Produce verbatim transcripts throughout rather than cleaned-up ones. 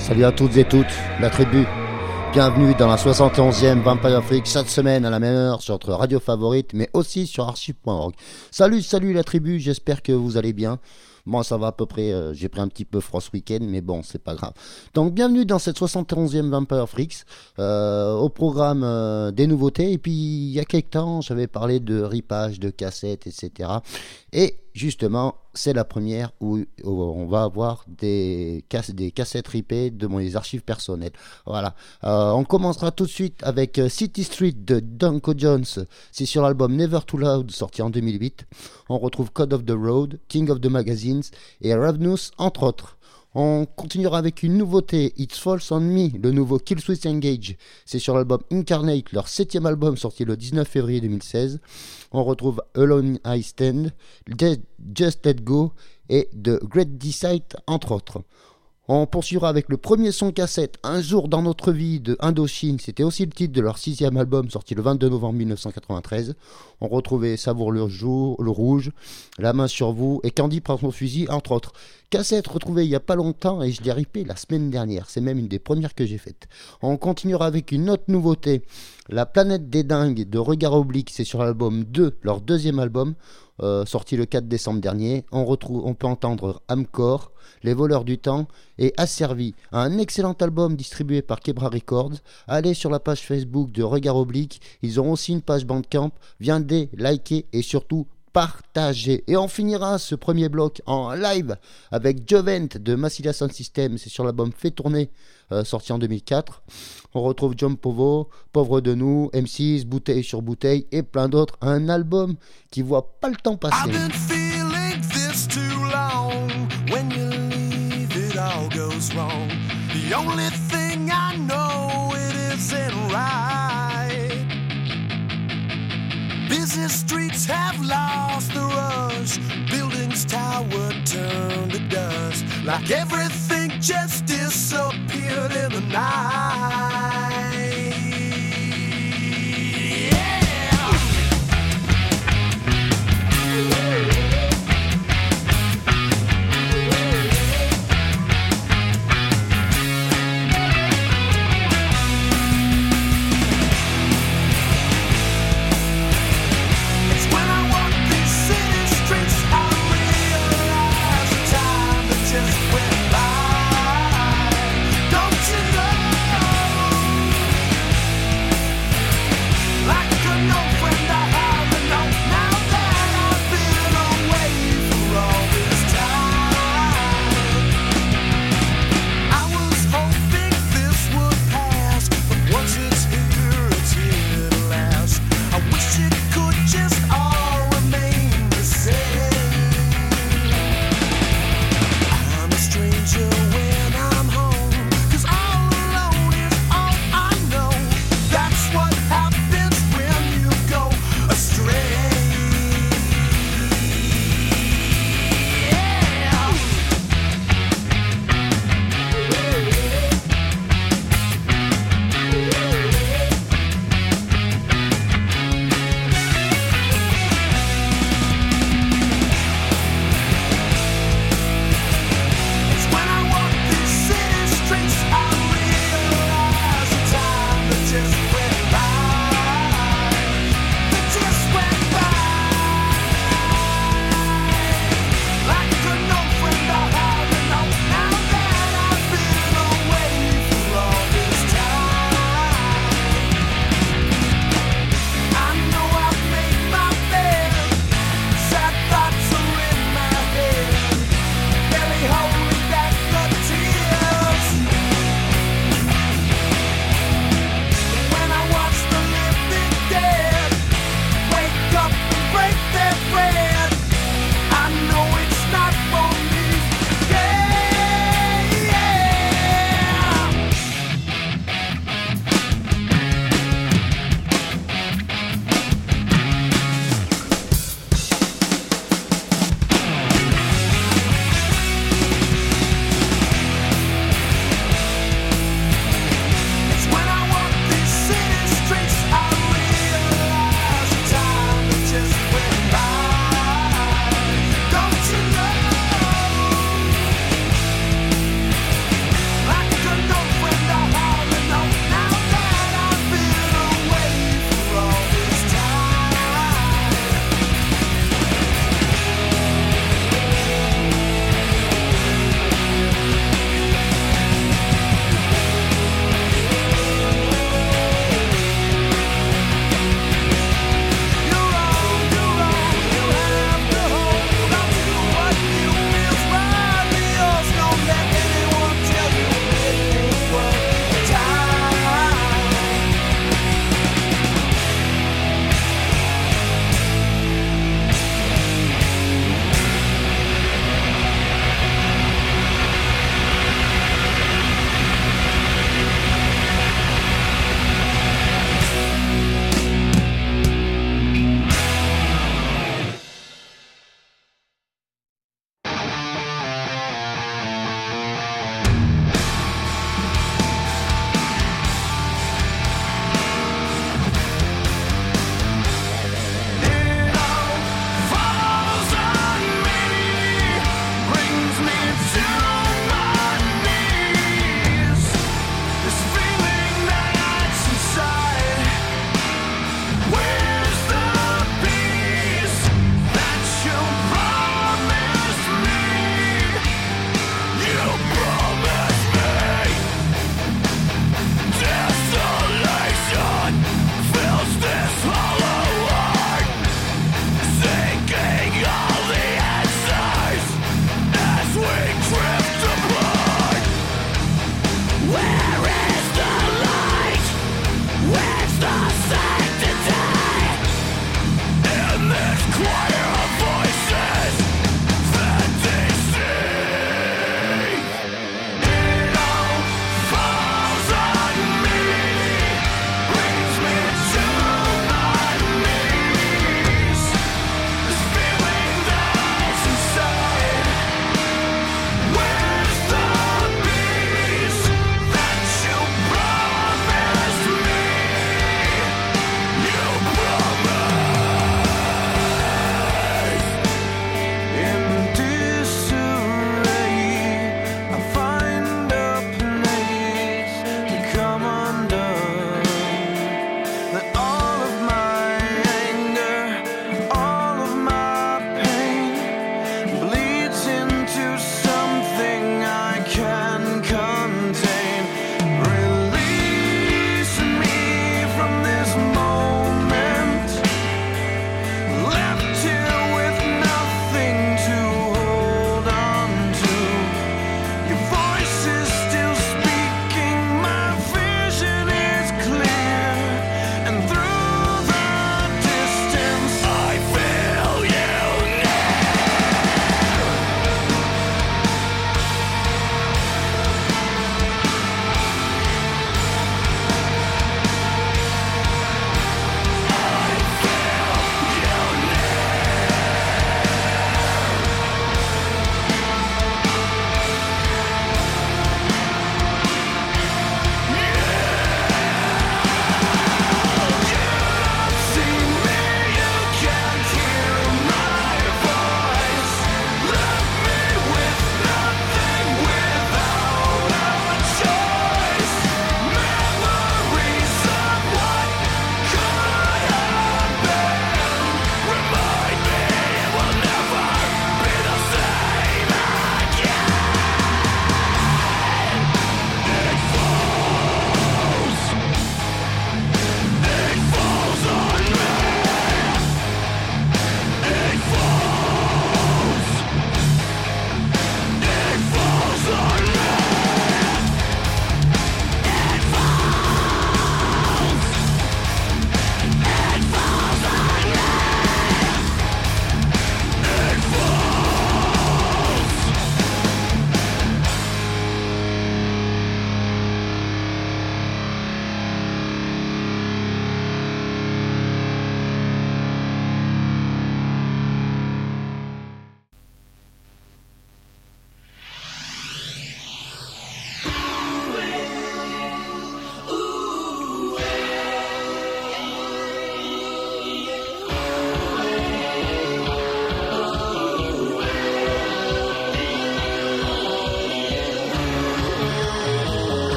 Salut à toutes et toutes, la tribu. Bienvenue dans la soixante et onzième Vampire Afrique, chaque semaine à la même heure sur votre radio favorite, mais aussi sur archive point org. Salut, salut la tribu, j'espère que vous allez bien. Moi ça va à peu près, euh, j'ai pris un petit peu froid ce week-end, mais bon, c'est pas grave. Donc bienvenue dans cette soixante et onzième Vampire Freaks, euh, au programme euh, des nouveautés. Et puis il y a quelques temps, j'avais parlé de ripage, de cassettes, et cetera. Et justement, c'est la première où, où on va avoir des, cass- des cassettes ripées de mes archives personnelles. Voilà. Euh, on commencera tout de suite avec City Street de Danko Jones. C'est sur l'album Never Too Loud, sorti en deux mille huit. On retrouve Code of the Road, King of the Magazines et Ravenous, entre autres. On continuera avec une nouveauté, It Falls on Me, le nouveau Killswitch Engage. C'est sur l'album Incarnate, leur septième album sorti le dix-neuf février deux mille seize. On retrouve Alone I Stand, Just Let Go et The Great Decide, entre autres. On poursuivra avec le premier son cassette, Un jour dans notre vie de Indochine. C'était aussi le titre de leur sixième album sorti le vingt-deux novembre mille neuf cent quatre-vingt-treize. On retrouvait Savoure le jour, le rouge, La main sur vous et Candy prend son fusil, entre autres. Cassette retrouvée il n'y a pas longtemps et je l'ai ripée la semaine dernière. C'est même une des premières que j'ai faites. On continuera avec une autre nouveauté, La planète des dingues de Regard Oblique. C'est sur l'album deux, leur deuxième album. Euh, sorti le quatre décembre dernier. On, retrouve, on peut entendre Amcor, Les voleurs du temps et Asservi, un excellent album distribué par Quebra Records. Allez sur la page Facebook de Regard Oblique, ils ont aussi une page Bandcamp. Viendez, likez et surtout partagez. Et on finira ce premier bloc en live avec Jovent de Massilia Sound System. C'est sur l'album Fait tourner, euh, sorti en deux mille quatre. On retrouve John Povo, Pauvre de nous, M six, Bouteille sur Bouteille et plein d'autres. Un album qui voit pas le temps passer. I've been feeling this too long. When you leave, it all goes wrong. The only thing I know, it isn't right. Busy streets have lost the rush. Buildings tower turned to dust. Like everything just disappeared in the night. Just went by. Don't you know?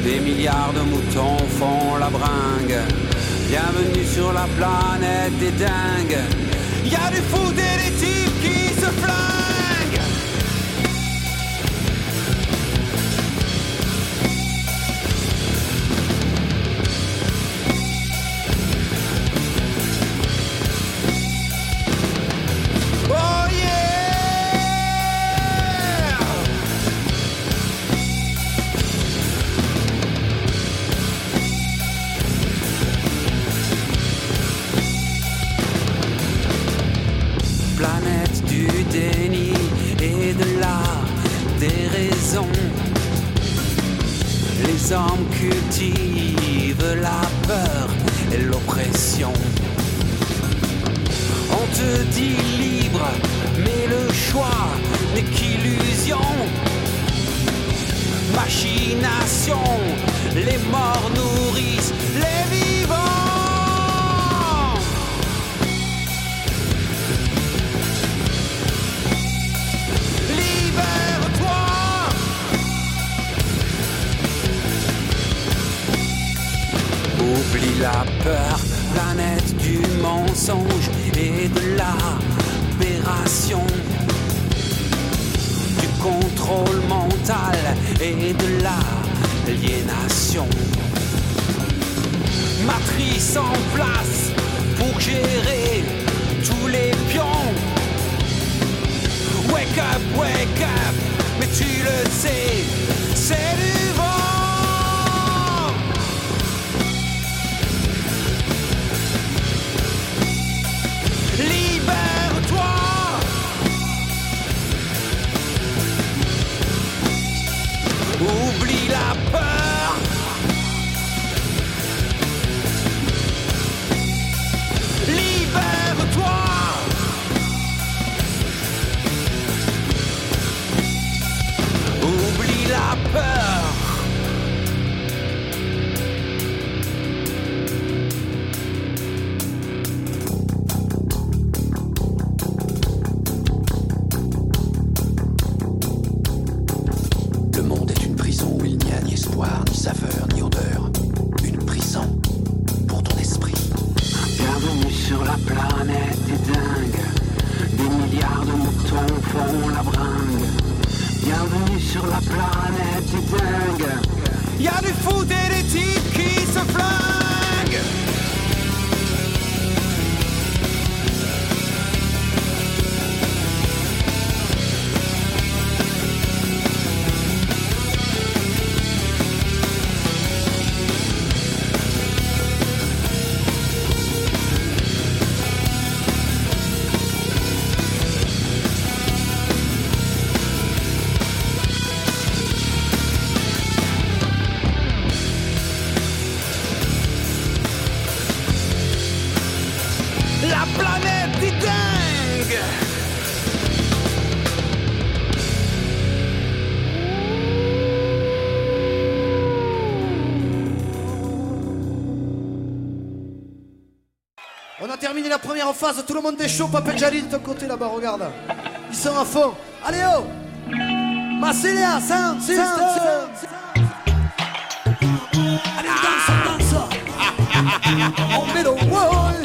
Des milliards de moutons font la bringue. Bienvenue sur la planète des dingues. Y'a du foot et des types qui se flinguent. Oh yeah! Planète du déni et de la déraison. Les hommes cultivent la peur et l'oppression. On te dit libre, mais le choix n'est qu'illusion. Machination, les morts nourrissent les vivants. Libère-toi. Oublie la peur, planète du mensonge et de l'aberration, du contrôle mental et de l'aliénation. Matrice en place pour gérer tous les pions. Wake up, wake up, mais tu le sais, c'est du vent. Libère-toi. Oublie la peur. Libère-toi. Oublie la peur. Le monde est une prison où il n'y a ni espoir, ni saveur, ni odeur. Une prison pour ton esprit. Bienvenue sur la planète des dingues. Des milliards de moutons font la bringue. Bienvenue sur la planète des dingues. Y'a du foot et des types qui se flinguent. La planète des dingues. On a terminé la première phase, tout le monde est chaud, Papa Jali de ton côté là-bas, regarde. Ils sont à fond. Allez oh Massilia, sound, system. Allez, danse, danse. On met le wall.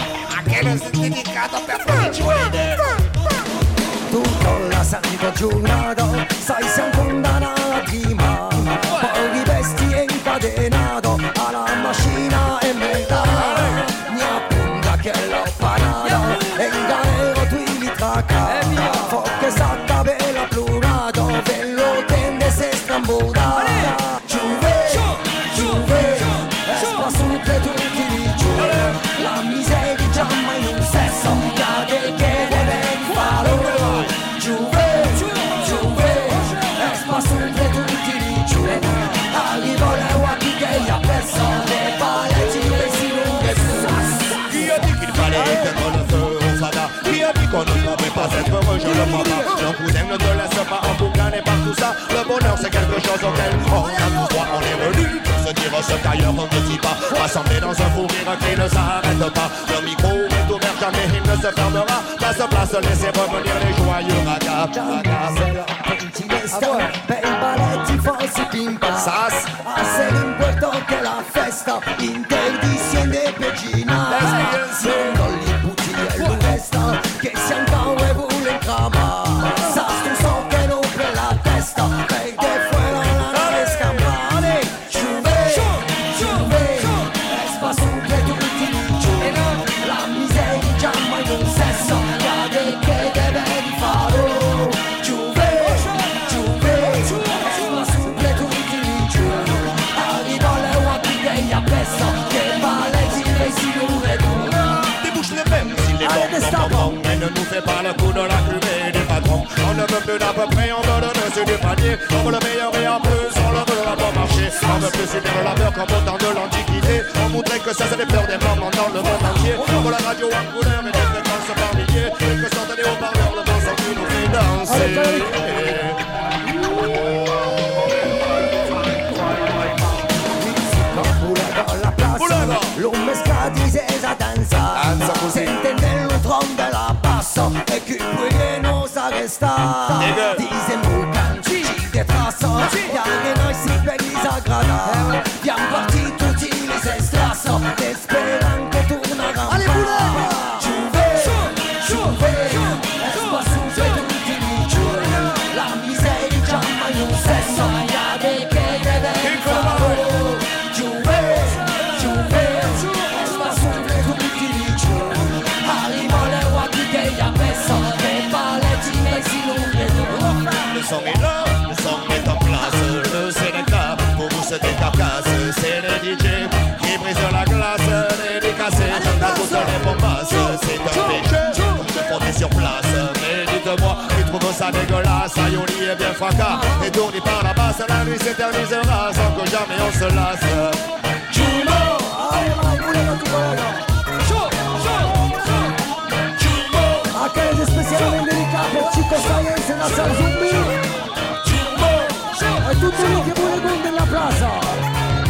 Tutto la santa giornata sai siamo condannati ma poi rivesti e incadenato alla macchina e metà mi appunta che l'ho parata e in galera tu li tracca forche sacca bella plurato ve lo tende se strambota Giuve, Giuve espa su tre tutti di giù la miseria già mai un sesso che deve fare Giuve, Giuve espa su tre tutti di giù arrivo le guardi che gli ha perso le palette e si lunghe su Qui a dit qu'il fallait être connaisseur au Sada? Qui a dit qu'on ne pouvait pas être heureux? Je le crois pas. Nos cousins ne te laissent pas en boucaner par tout ça. Le bonheur c'est quelque chose auquel on a tous droit. On est venu pour se dire ce qu'ailleurs on ne dit pas. Rassemblés dans un fou rire qui ne s'arrête pas. Le micro est ouvert, jamais il ne se fermera. Place, place, laissez revenir les joyeux ragas. Per i balletti falsi pimpa Sas a ser importante la festa interdiciende pegina non li butti e lo resta che si ancora e vuole crama sas tu so che non per la testa perché fuera la nave scampane Juve, Juve espa sempre tutti i giorni la miseria già mai non sesso cade che deve fare mais ne nous fait pas le coup de la cuvée du patron. On ne veut plus d'à peu près, on veut le dessus du panier. On veut le meilleur et en plus on le veut à bon marché. On veut plus subir le labeur comme au temps de l'Antiquité. On voudrait que ça c'est les pleurs des mamans dans le monde entier. On veut la radio en couleur et des fréquences par milliers. Et que sortent les haut-parleurs, le bon son qui nous fait danser. L'uomo scadise esa danza, sente nell'utron della basso e chi poi non sa resta. Dice mu canci de trasso, ya che noi si per disagrada. Diamo parti tutti les estrasso, esperan che tu una gamba. Juve, Juve, espa sempre tutti i giorni. La miseria già mai un sesso, ya che deve fare. Le son est là, le son est en place. Le Sénégal, pour vous c'est des carcasses. C'est les D J qui brisent la glace. Dédicacés à toutes les bombasses. C'est un péché, je fondais sur place. Mais dites-moi, ils trouvent ça dégueulasse. Ayoli est bien fracas, étourdi par la basse. La nuit s'éternisera sans que jamais on se lasse. Juno, aquele especialmente dedicato per Chico Science na San Zumbi e tutti quelli che vuole con della plaza.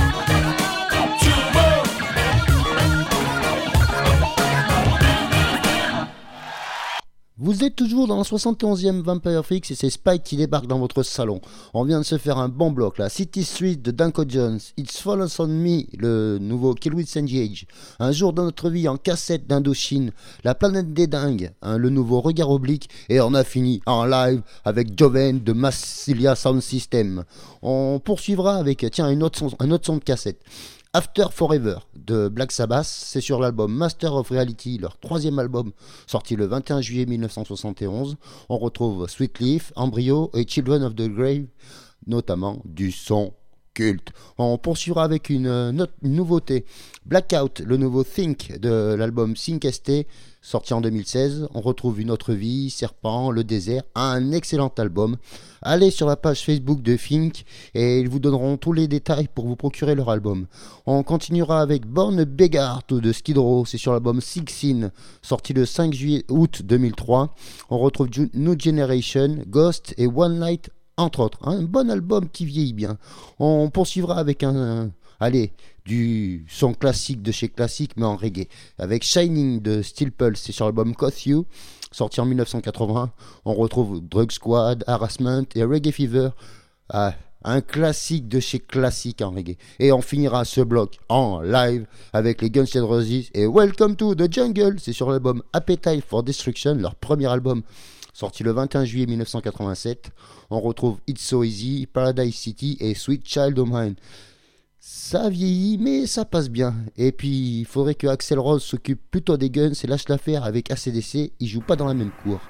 Vous êtes toujours dans la soixante et onzième Vampire Freaks et c'est Spike qui débarque dans votre salon. On vient de se faire un bon bloc là. City Street de Danko Jones, It's Fallen on Me, le nouveau Kill with Engage, Un jour dans notre vie en cassette d'Indochine, La planète des dingues, hein, le nouveau Regard oblique, et on a fini en live avec Joven de Massilia Sound System. On poursuivra avec tiens une autre son, un autre son de cassette. After Forever de Black Sabbath, c'est sur l'album Master of Reality, leur troisième album sorti le vingt et un juillet mille neuf cent soixante et onze. On retrouve Sweet Leaf, Embryo et Children of the Grave, notamment du son culte. On poursuivra avec une, une, une nouveauté, Blackout, le nouveau Think de l'album Think S T, sorti en deux mille seize. On retrouve Une autre vie, Serpent, Le désert, un excellent album. Allez sur la page Facebook de Think et ils vous donneront tous les détails pour vous procurer leur album. On continuera avec Born a Beggar de Skid Row, c'est sur l'album Sixteen, sorti le cinq juillet août deux mille trois. On retrouve New Generation, Ghost et One Night entre autres. Un bon album qui vieillit bien. On poursuivra avec un, un allez, du son classique de chez Classique mais en reggae, avec Shining de Steel Pulse, c'est sur l'album Caught You, sorti en mille neuf cent quatre-vingts. On retrouve Drug Squad, Harassment et Reggae Fever, ah, un classique de chez Classique en reggae. Et on finira ce bloc en live avec les Guns N' Roses et Welcome to the Jungle, c'est sur l'album Appetite for Destruction, leur premier album sorti le vingt et un juillet mille neuf cent quatre-vingt-sept. On retrouve It's So Easy, Paradise City et Sweet Child O' Mine. Ça vieillit, mais ça passe bien. Et puis, il faudrait que Axl Rose s'occupe plutôt des Guns et lâche l'affaire avec A C D C. Ils jouent pas dans la même cour.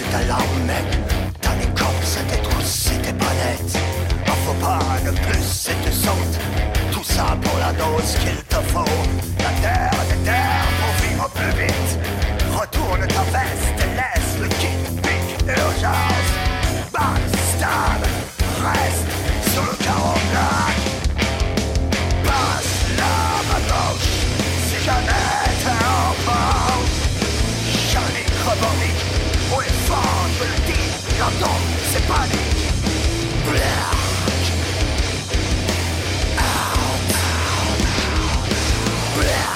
d'alarme, mec. Dans les corps, ça détrousse, c'était pas net. En faut pas de plus, c'est de saute. Tout ça pour la dose qu'il te faut. La terre, des terres pour vivre plus vite. Retourne ta veste et laisse le kit, pique, urgence. Backstab, reste sur le carreau black. Passe la main gauche, si jamais t'es en pente. Charlie revendique, haut et fort, je le dis, l'entends, c'est panique. Black. Out, out, out. Black.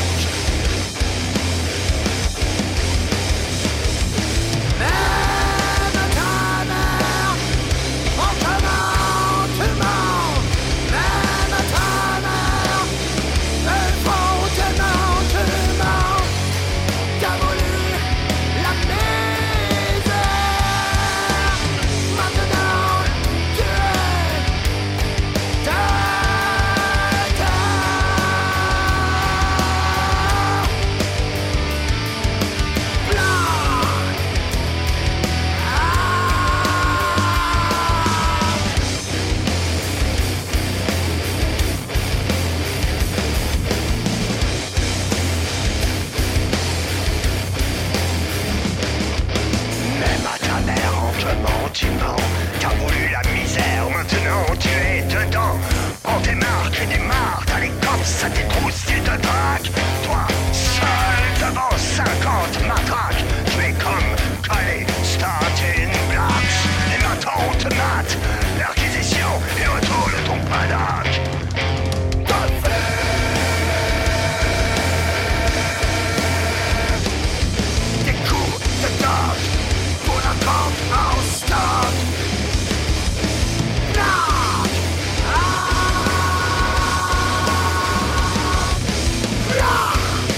T'as voulu la misère, maintenant tu es dedans. On démarque et démarre, t'as les cops, ça t'étrousse, tu te braques. Toi, seul devant cinquante matraques, tu es comme collé, starting blocks. Et maintenant on te mate, l'acquisition et retourne ton padac. Des coups de dog pour la camp en stock. Knock! Ah! Knock!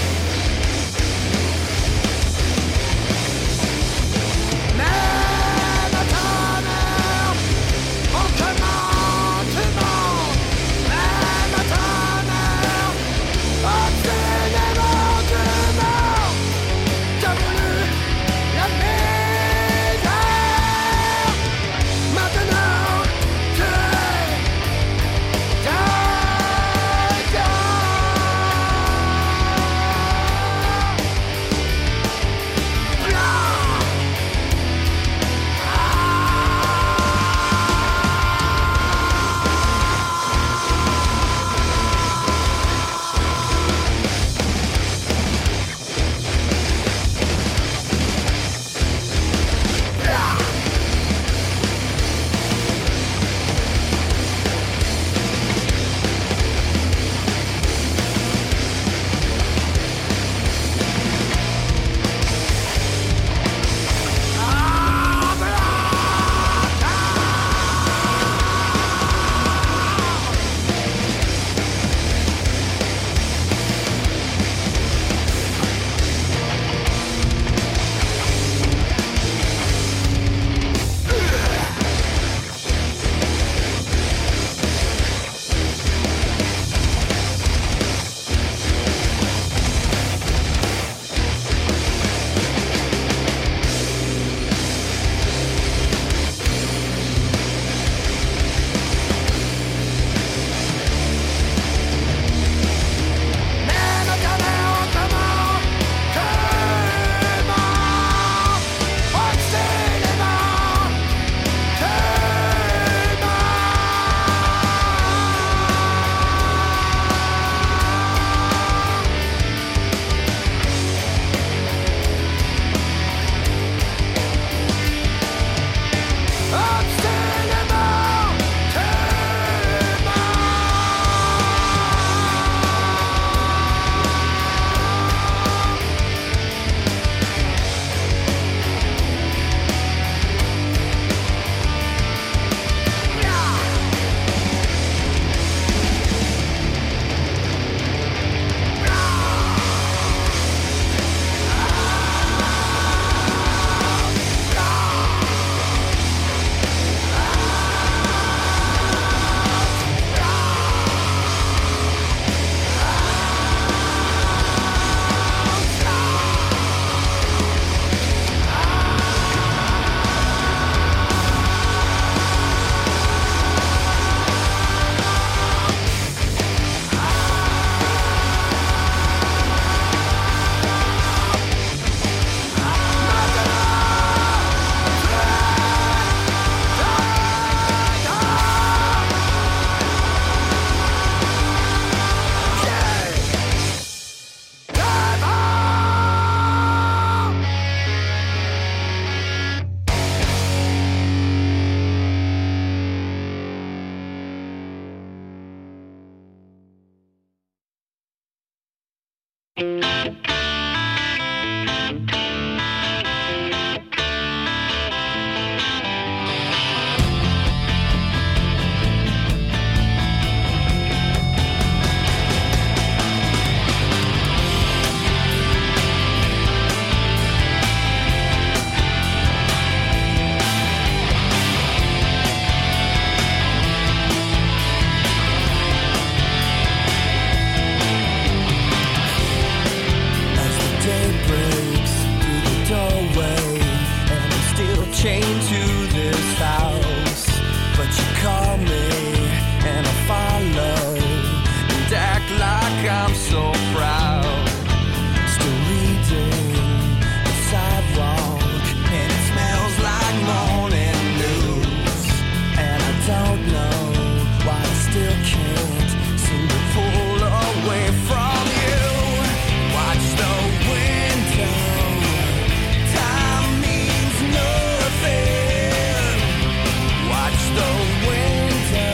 chained to this house, but you call me and I follow and act like I'm so proud. Still reading the sidewalk and it smells like morning news, and I don't know why I still can't seem to pull away from you. Watch the window, time means nothing. Watch the window,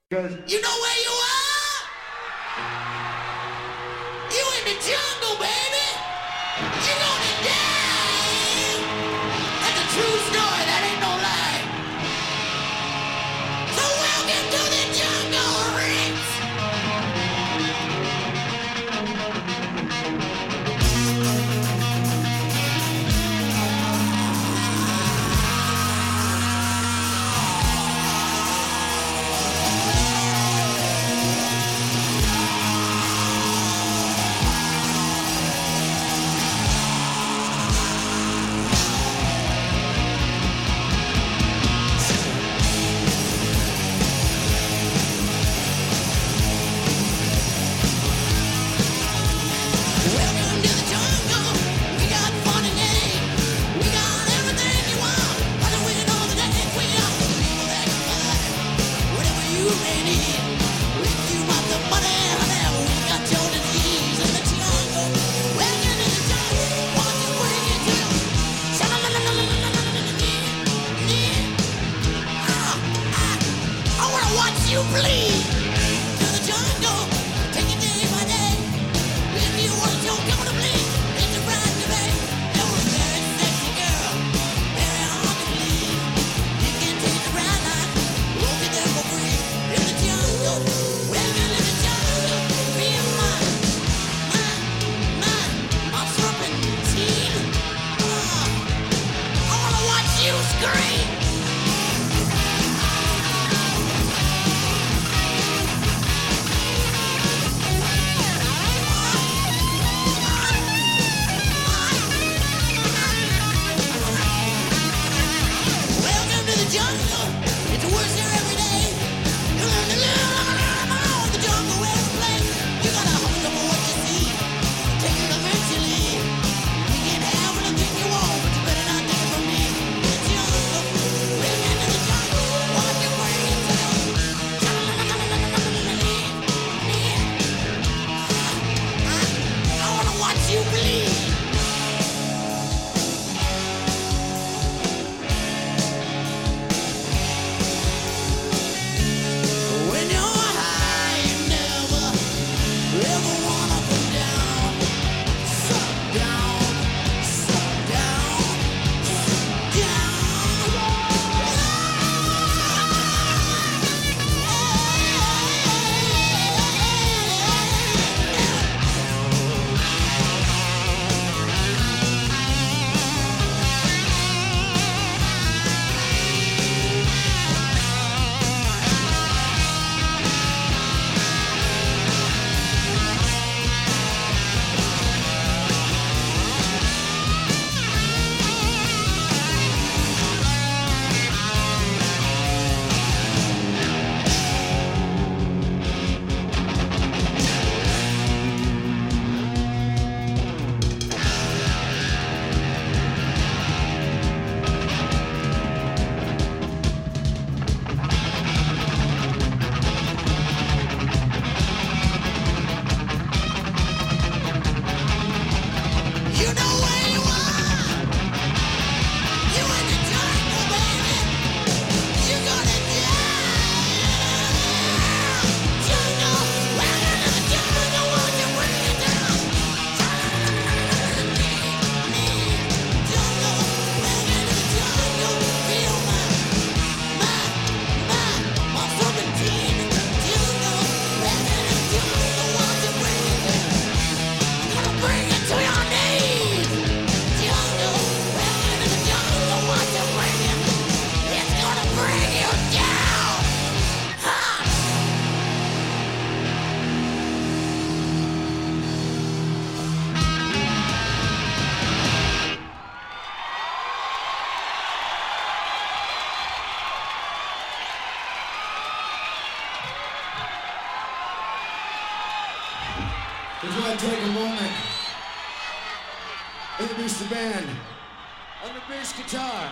You know where you are? You in the jungle, baby. You're gonna die. That's a true story, that ain't no lie. So welcome to the jungle, Ritz. Would you like to take a moment, introduce the band. On the bass guitar,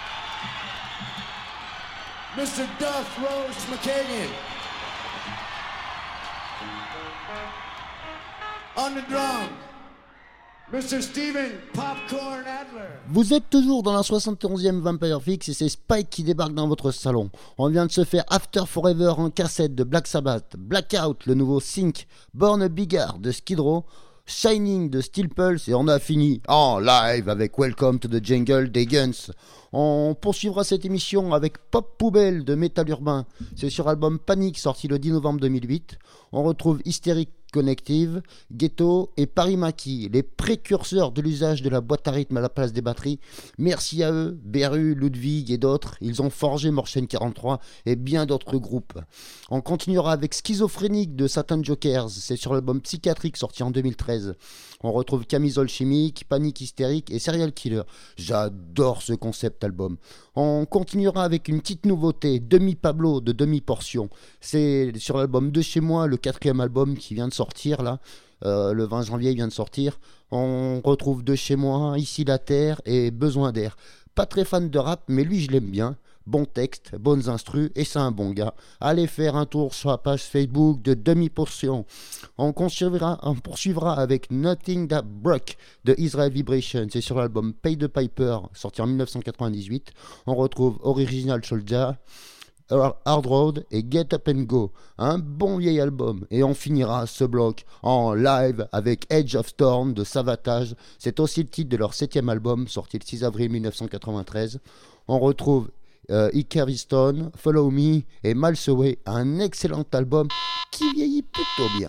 Mister Duff Rose McKagan. On the drum, Mister Steven Popcorn Adler. Vous êtes toujours dans la soixante et onzième Vampire Fix et c'est Spike qui débarque dans votre salon. On vient de se faire After Forever en cassette de Black Sabbath, Blackout, le nouveau Sync, Born a Bigger de Skid Row, Shining de Steel Pulse et on a fini en live avec Welcome to the Jungle des Guns. On poursuivra cette émission avec Pop Poubelle de Metal Urbain. C'est sur l'album Panic sorti le dix novembre deux mille huit. On retrouve Hysteric Connective, Ghetto et Paris Maquis, les précurseurs de l'usage de la boîte à rythme à la place des batteries. Merci à eux, Beru, Ludwig et d'autres. Ils ont forgé Morchen quarante-trois et bien d'autres groupes. On continuera avec Schizophrénique de Satan Jokers. C'est sur l'album Psychiatrique sorti en deux mille treize. On retrouve Camisole Chimique, Panique Hystérique et Serial Killer. J'adore ce concept album. On continuera avec une petite nouveauté, Demi Pablo de Demi Portion. C'est sur l'album De Chez Moi, le quatrième album qui vient de sortir là. Euh, le vingt janvier, il vient de sortir. On retrouve De Chez Moi, Ici la Terre et Besoin d'air. Pas très fan de rap, mais lui je l'aime bien. Bon texte, bonnes instrus et c'est un bon gars. Allez faire un tour sur la page Facebook de Demi Portion. On poursuivra, on poursuivra avec Nothing That Broke de Israel Vibration. C'est sur l'album Pay the Piper sorti en dix-neuf cent quatre-vingt-dix-huit. On retrouve Original Soldier, Hard Road et Get Up and Go, un bon vieil album. Et on finira ce bloc en live avec Edge of Storm de Savatage. C'est aussi le titre de leur septième album sorti le six avril dix-neuf cent quatre-vingt-treize. On retrouve euh, Icarus Stone, Follow Me et Miles Away, un excellent album qui vieillit plutôt bien.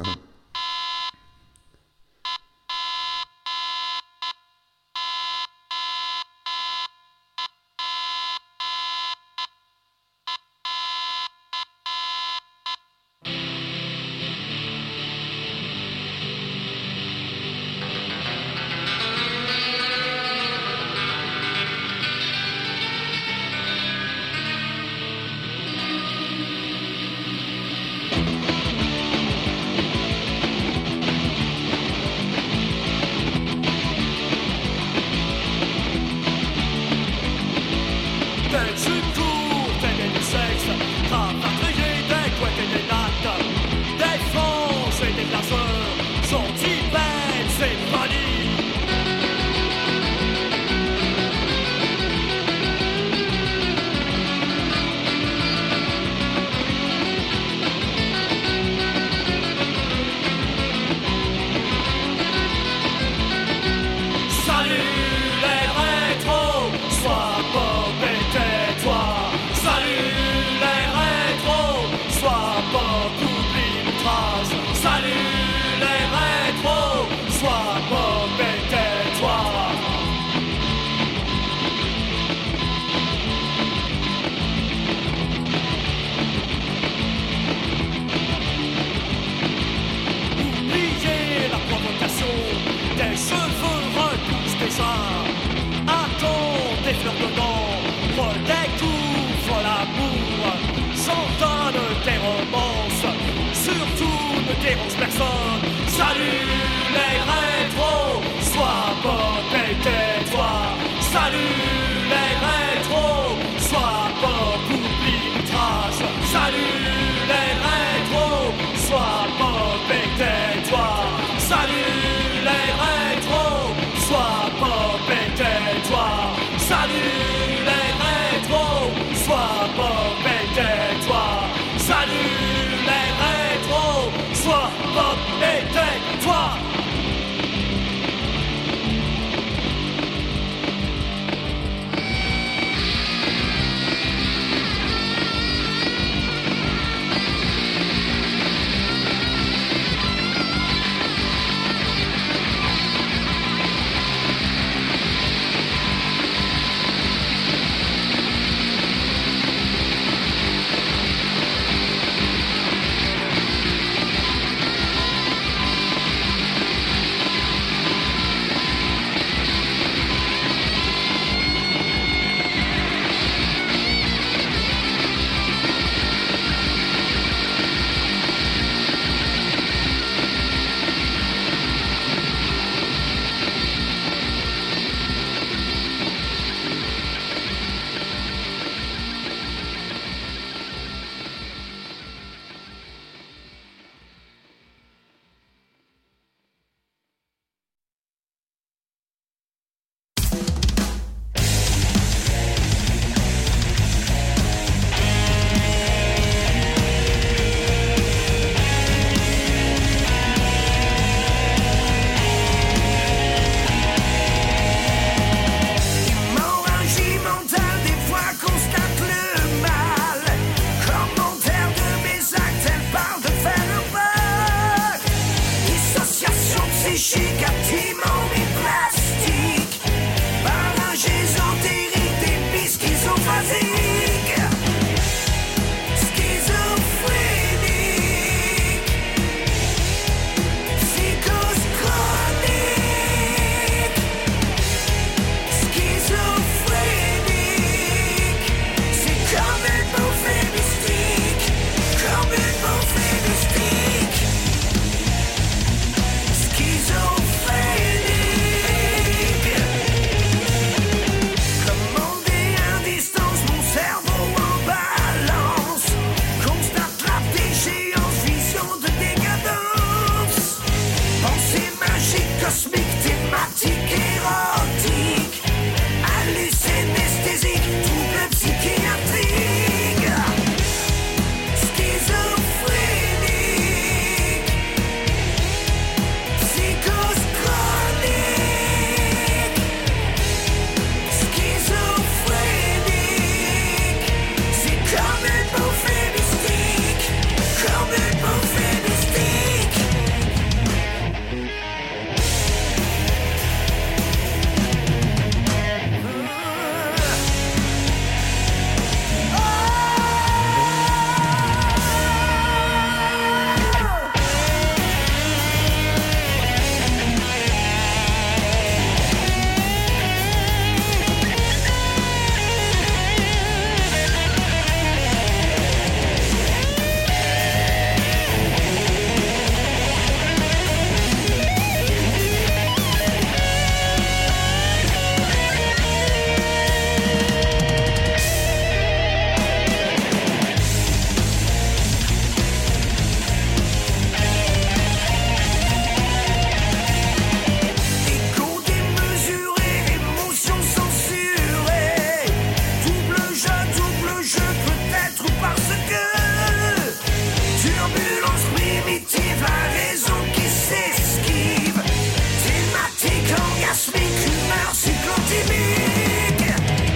positive, la raison qui s'esquive. Thématique, orgasmique, humeur cyclotimique.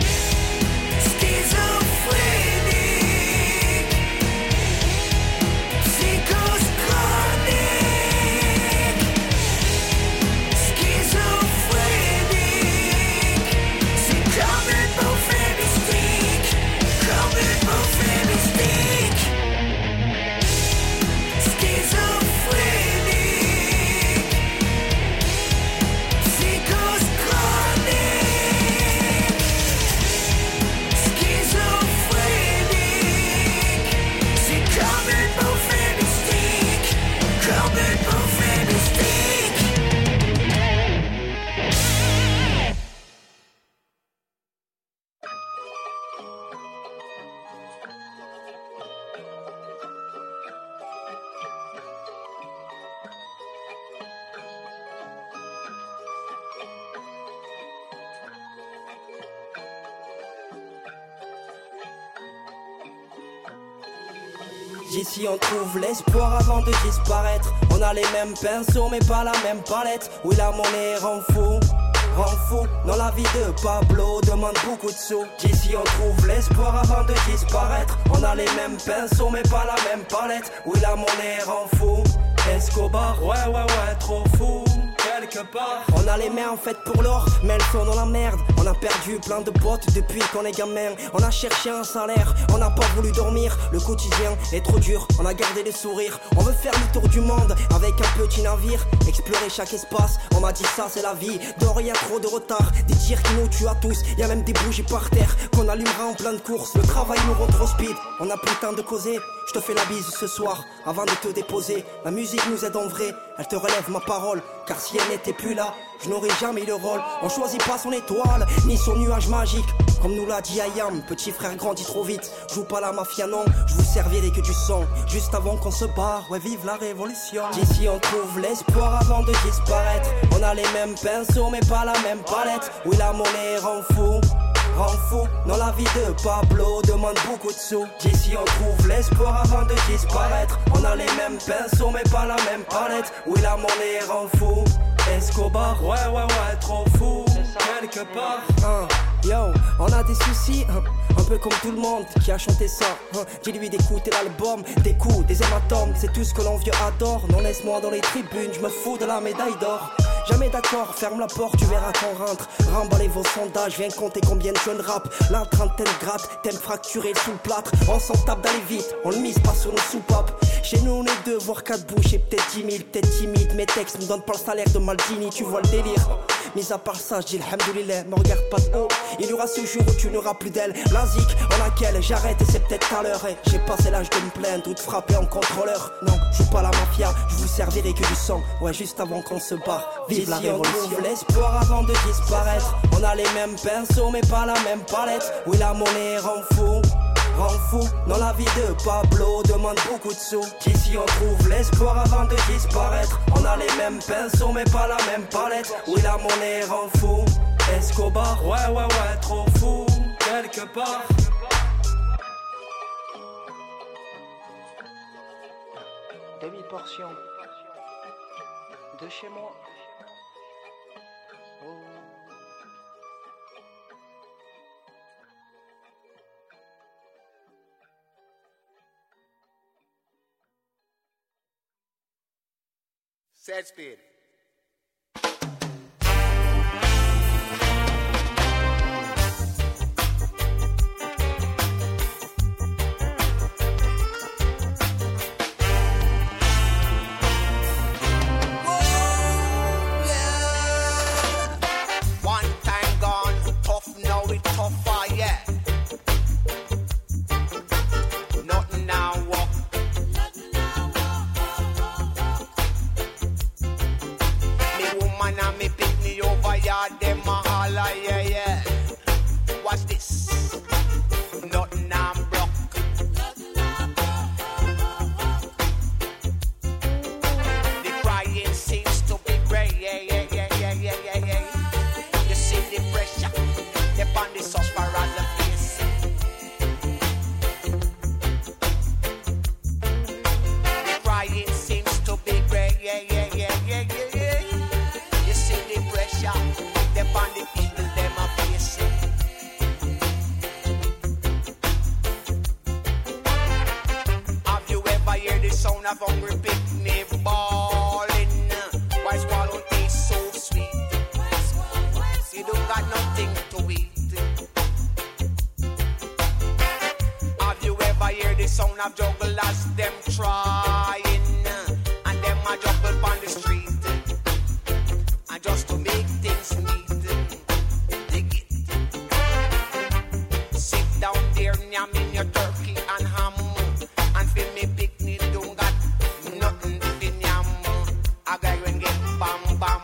Schizophrénique. Psychose chronique. Schizophrénique. C'est comme une bouffée mystique. Comme une bouffée mystique. Schizophrénique. Psychose chronique. Schizophrénique. C'est comme une bouffée mystique. Comme une bouffée mystique. Ici on trouve l'espoir avant de disparaître. On a les mêmes pinceaux mais pas la même palette. Oui, la monnaie rend fou, rend fou. Dans la vie de Pablo demande beaucoup de sous. Ici on trouve l'espoir avant de disparaître. On a les mêmes pinceaux mais pas la même palette. Oui, la monnaie rend fou. Escobar, ouais ouais ouais, trop fou. Quelque part. On a les mains en fait pour l'or, mais elles sont dans la merde. On a perdu plein de potes depuis qu'on est gamin. On a cherché un salaire, on n'a pas voulu dormir. Le quotidien est trop dur, on a gardé le sourire. On veut faire le tour du monde avec un petit navire. Explorer chaque espace, on m'a dit ça c'est la vie. Dehors y'a trop de retard, des tirs qui nous tuent à tous. Y'a même des bougies par terre qu'on allumera en pleine course. Le travail nous rend trop speed, on a plus le temps de causer. Je te fais la bise ce soir, avant de te déposer. La musique nous aide en vrai, elle te relève ma parole. Car si elle n'était plus là, je n'aurais jamais le rôle. On choisit pas son étoile, ni son nuage magique. Comme nous l'a dit Ayam, petit frère grandit trop vite. Joue pas la mafia non, je vous servirai que du son. Juste avant qu'on se barre, ouais vive la révolution. D'ici on trouve l'espoir avant de disparaître. On a les mêmes pinceaux mais pas la même palette. Oui, la monnaie rend fou, rend fou. Dans la vie de Pablo demande beaucoup de sous. D'ici on trouve l'espoir avant de disparaître. On a les mêmes pinceaux mais pas la même palette. Oui, la monnaie rend fou. Escobar, ouais ouais ouais, trop fou. Quelque part, hein. Yo, on a des soucis, hein, un peu comme tout le monde qui a chanté ça, hein. Dis-lui d'écouter l'album, des coups, des hématomes. C'est tout ce que l'envieux adore. Non, laisse-moi dans les tribunes, je me fous de la médaille d'or. Jamais d'accord, ferme la porte, tu verras qu'on rentre. Remballez vos sondages, viens compter combien de jeunes rappent. La trentaine gratte, t'aimes fracturer sous le plâtre. On s'en tape d'aller vite, on le mise pas sur nos soupapes. Chez nous on est deux, voire quatre bouches et peut-être dix mille, peut-être timide. Mes textes me donnent pas le salaire de Maldini, tu vois le délire. Mis à part ça, j'dis alhamdoulilah, me regarde pas de haut. Il y aura ce jour où tu n'auras plus d'elle. La zik, en laquelle j'arrête et c'est peut-être à l'heure. Et j'ai passé l'âge de me plaindre ou de frapper en contrôleur. Non, je joue pas la mafia, je vous servirai que du sang. Ouais, juste avant qu'on se barre, vive la révolution. On trouve l'espoir avant de disparaître. On a les mêmes pinceaux mais pas la même palette. Oui, la monnaie rend fou, rend fou. Dans la vie de Pablo demande beaucoup de sous. Ici on trouve l'espoir avant de disparaître. On a les mêmes pinceaux mais pas la même palette. Oui, la monnaie rend fou. Escobar, ouais ouais ouais, trop fou. Quelque part. Demi-portion de chez moi. Oh. Sad speed. of hungry picnic balling. Why swallow taste so sweet? You don't got nothing to eat. Have you ever heard the sound of jugglers them trying? And them a juggle on the street. And just to make things neat. Dig it. Sit down there, yam in your turkey and ham. And feel me picnic don't got nothing to yam. I got you and get bam bam.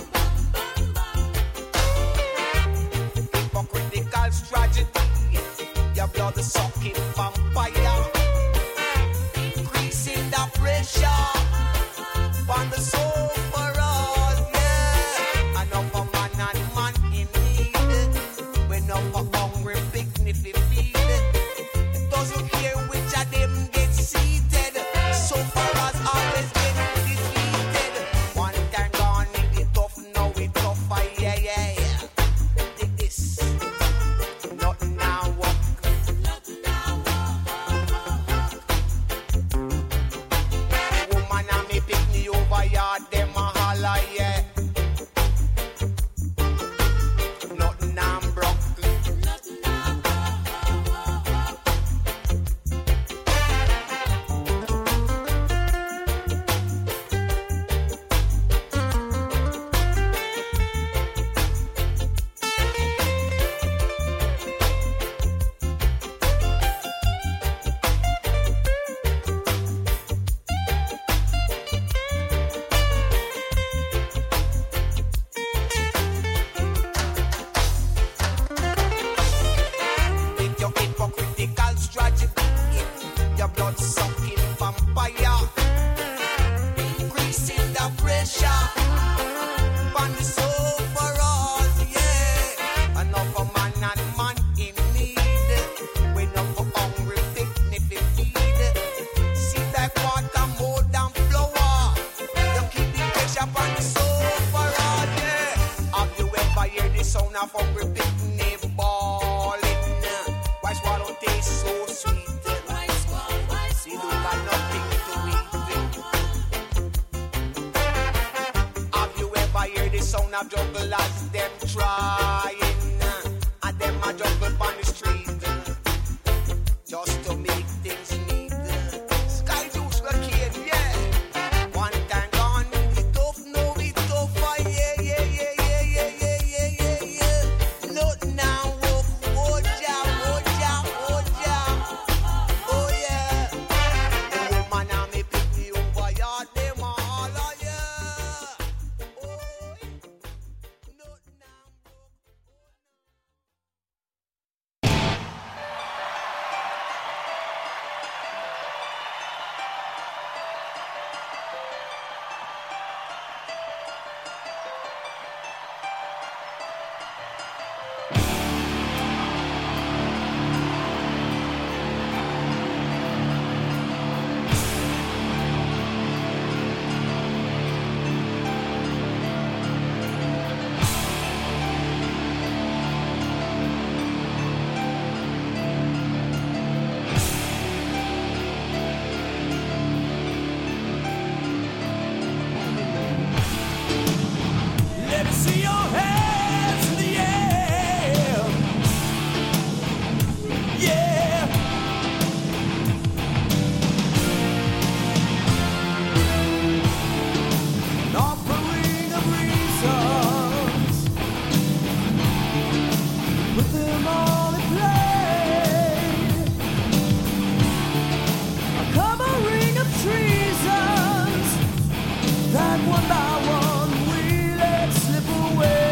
Hypocritical strategy. Your blood sucking vampire. Increasing the pressure on the soul for us, yeah. Enough a man and man in need. When enough a hungry picnic feed. Doesn't care which of them get seated. So far as always get defeated. One time gone in the tough, now we tougher, yeah, yeah, yeah. Take this. Nothing now walk. Woman and me pick me over yard, them a holler, yeah. Nothing I'm broke. With your hypocritical strategy, your blood sucking vampire, increasing the pressure on the soul for us, yeah. Enough a man and man in need. When enough a hungry picnic feed. See that water more than flour. You keep the pressure on the soul for us, yeah. Have you ever heard the sound of hungry picnic balling? Why swallow taste so sweet? See, you got nothing to eat. Have you ever heard the sound of jugglers them trying? And them a juggle on the street. Just to make things neat. Sky juice the kid, yeah. One time gone in the tough, no we tougher, yeah, yeah, yeah, yeah, yeah, yeah, yeah, yeah, yeah. Nothing now walk, oh ja, oh ja, oh ja, oh yeah. The woman and me pick me over yard, them a holler, yeah. Oh, nothing now walk. Let me see your hands in the air. Yeah. An offering of reasons. Put them all in play. A covering of treasons that one by one we let slip away.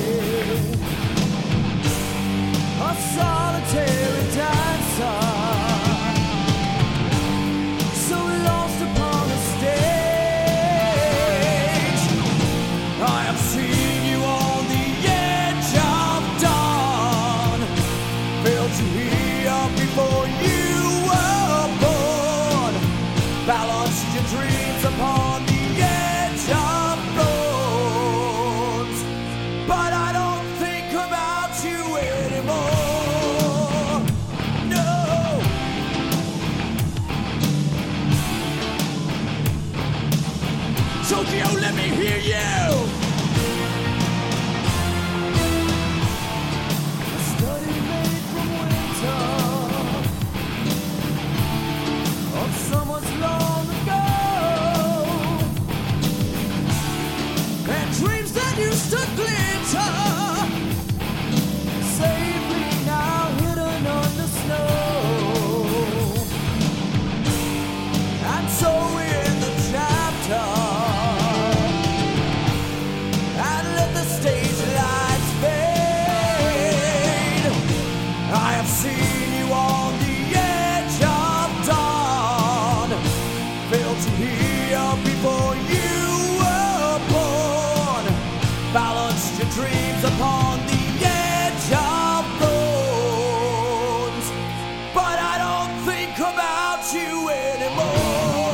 A solitary dancer, so lost upon the stage. I have seen you on the edge of dawn. Failed to hear before you were born. Balanced your dreams upon the edge of thorns. But I don't think about you anymore. No. Tokyo, let me hear you. A study made from winter of summers long ago, and dreams that used to glitter, safely now hidden under snow. And so in the chapter, and let the stage lights fade, I have seen you on the edge of dawn, failed to hear before you were born, balanced your dreams upon the edge of thorns, but I don't think about you anymore.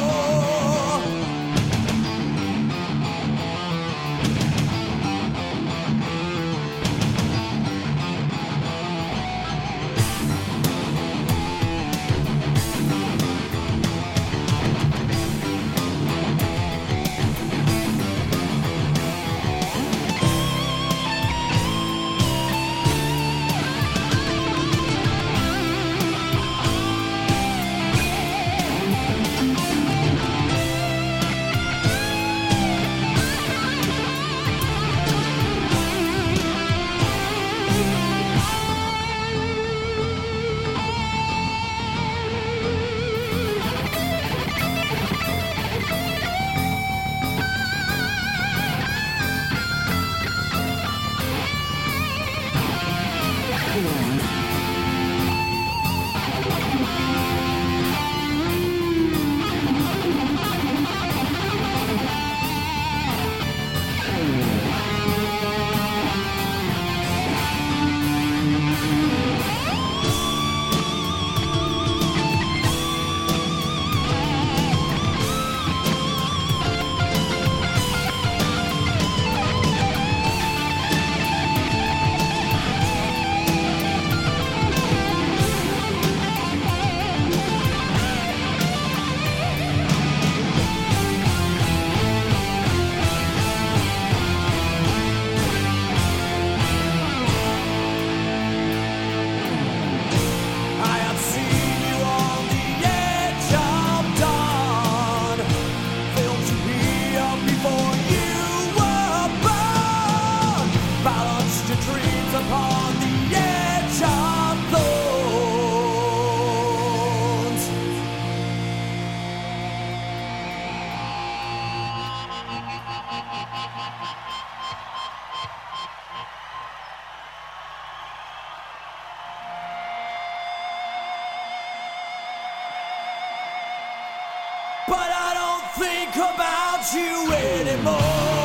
But I don't think about you anymore.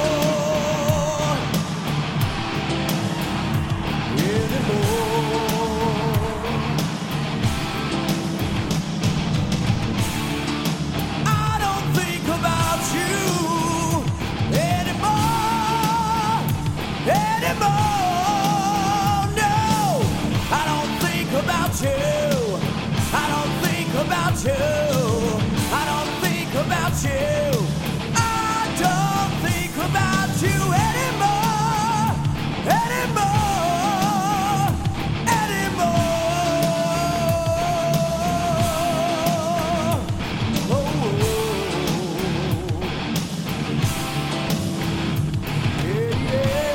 Anymore. I don't think about you anymore. Anymore. No, I don't think about you. I don't think about you. I don't think about you. I don't think about you anymore. Anymore. Anymore. Oh. Yeah, yeah.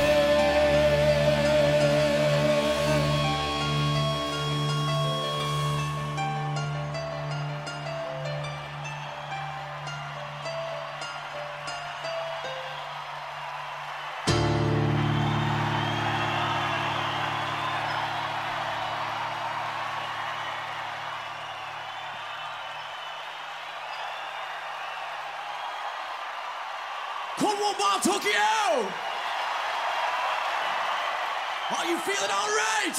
Konbanwa, Tokyo! Are you feeling all right?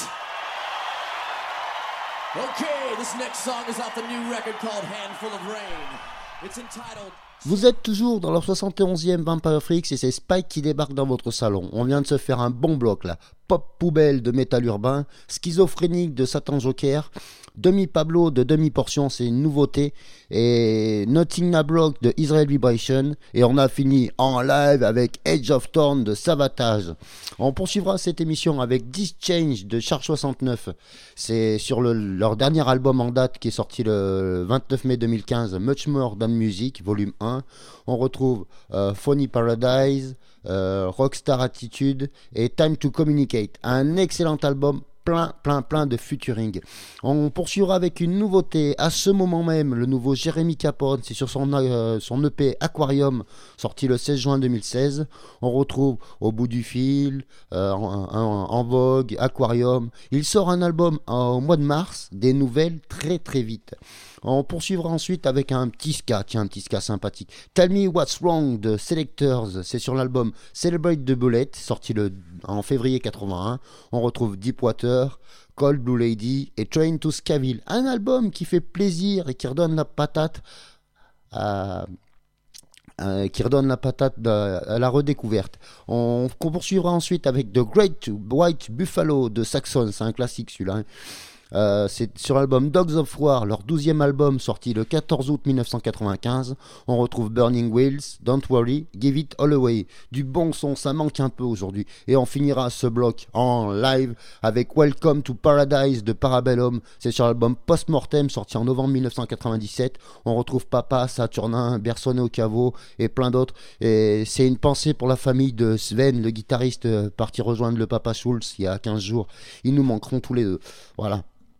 Okay, this next song is off the new record called Handful of Rain. It's entitled Vous êtes toujours dans le soixante et onzième Vampire Freaks et c'est Spike qui débarque dans votre salon. On vient de se faire un bon bloc là. Pop poubelle de métal urbain, schizophrénique de Satan Joker, Demi Pablo de Demi Portion, c'est une nouveauté, et Nothing Na Block de Israel Vibration, et on a fini en live avec Edge of Thorn de Savatage. On poursuivra cette émission avec Dischange de Charge soixante-neuf. C'est sur le, leur dernier album en date qui est sorti le vingt-neuf mai deux mille quinze, Much More Than Music, volume un. On retrouve euh, Phony Paradise, euh, Rockstar Attitude et Time to Communicate. Un excellent album, plein, plein, plein de featuring. On poursuivra avec une nouveauté. À ce moment même, le nouveau Jérémy Capone, c'est sur son, euh, son E P Aquarium, sorti le seize juin deux mille seize. On retrouve Au bout du fil, euh, en, en, en vogue, Aquarium. Il sort un album euh, au mois de mars, des nouvelles très très vite. On poursuivra ensuite avec un petit ska, tiens, un petit ska sympathique. Tell Me What's Wrong de Selectors, c'est sur l'album Celebrate the Bullet, sorti le, en février quatre-vingt-un. On retrouve Deepwater, Cold Blue Lady et Train to Scaville. Un album qui fait plaisir et qui redonne la patate à... Euh, qui redonne la patate de, à la redécouverte. On, on poursuivra ensuite avec The Great White Buffalo de Saxon, c'est un classique celui-là. Hein. Euh, c'est sur l'album Dogs of War, leur douzième album sorti le quatorze août mille neuf cent quatre-vingt-quinze. On retrouve Burning Wheels, Don't Worry, Give It All Away. Du bon son, ça manque un peu aujourd'hui. Et on finira ce bloc en live avec Welcome to Paradise de Parabellum. C'est sur l'album Postmortem sorti en novembre mille neuf cent quatre-vingt-dix-sept. On retrouve Papa, Saturnin, Berson au caveau et plein d'autres. Et c'est une pensée pour la famille de Sven, le guitariste parti rejoindre le Papa Schulz il y a quinze jours. Ils nous manqueront tous les deux. Voilà.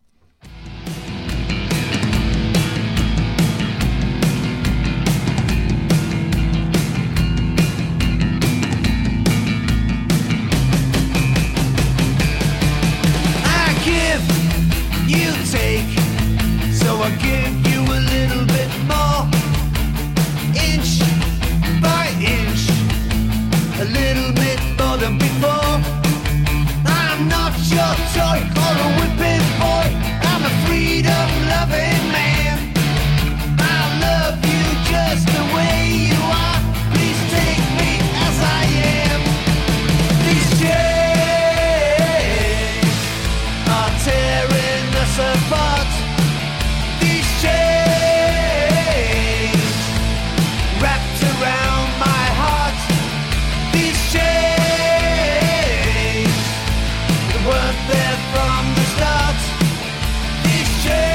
I give, you take, so I give you a little bit more, inch by inch, a little bit more than before. I'm not your toy or a whipping boy. I'm a freedom-loving man. I love you just the way you are. Please take me as I am. These chains are tearing us apart. These chains wrapped around my heart. These chains weren't there from the start. These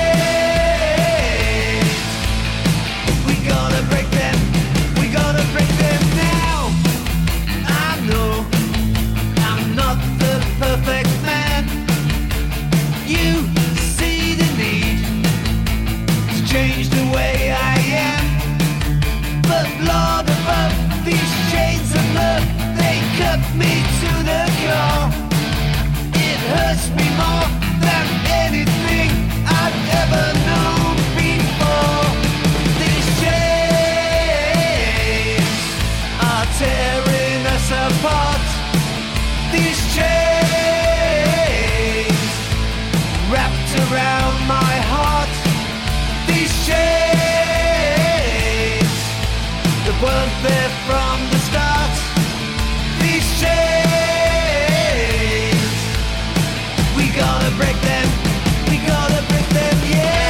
chains, we gotta break them, we gotta break them now. I know I'm not the perfect man. You see the need to change the way I am. But Lord above, these chains of love, they cut me to the core. It hurts me more than anything I've ever known before. These chains are tearing us apart. These chains wrapped around my heart. These chains that weren't there from the start. These chains, we gotta break them, we gotta break them, yeah.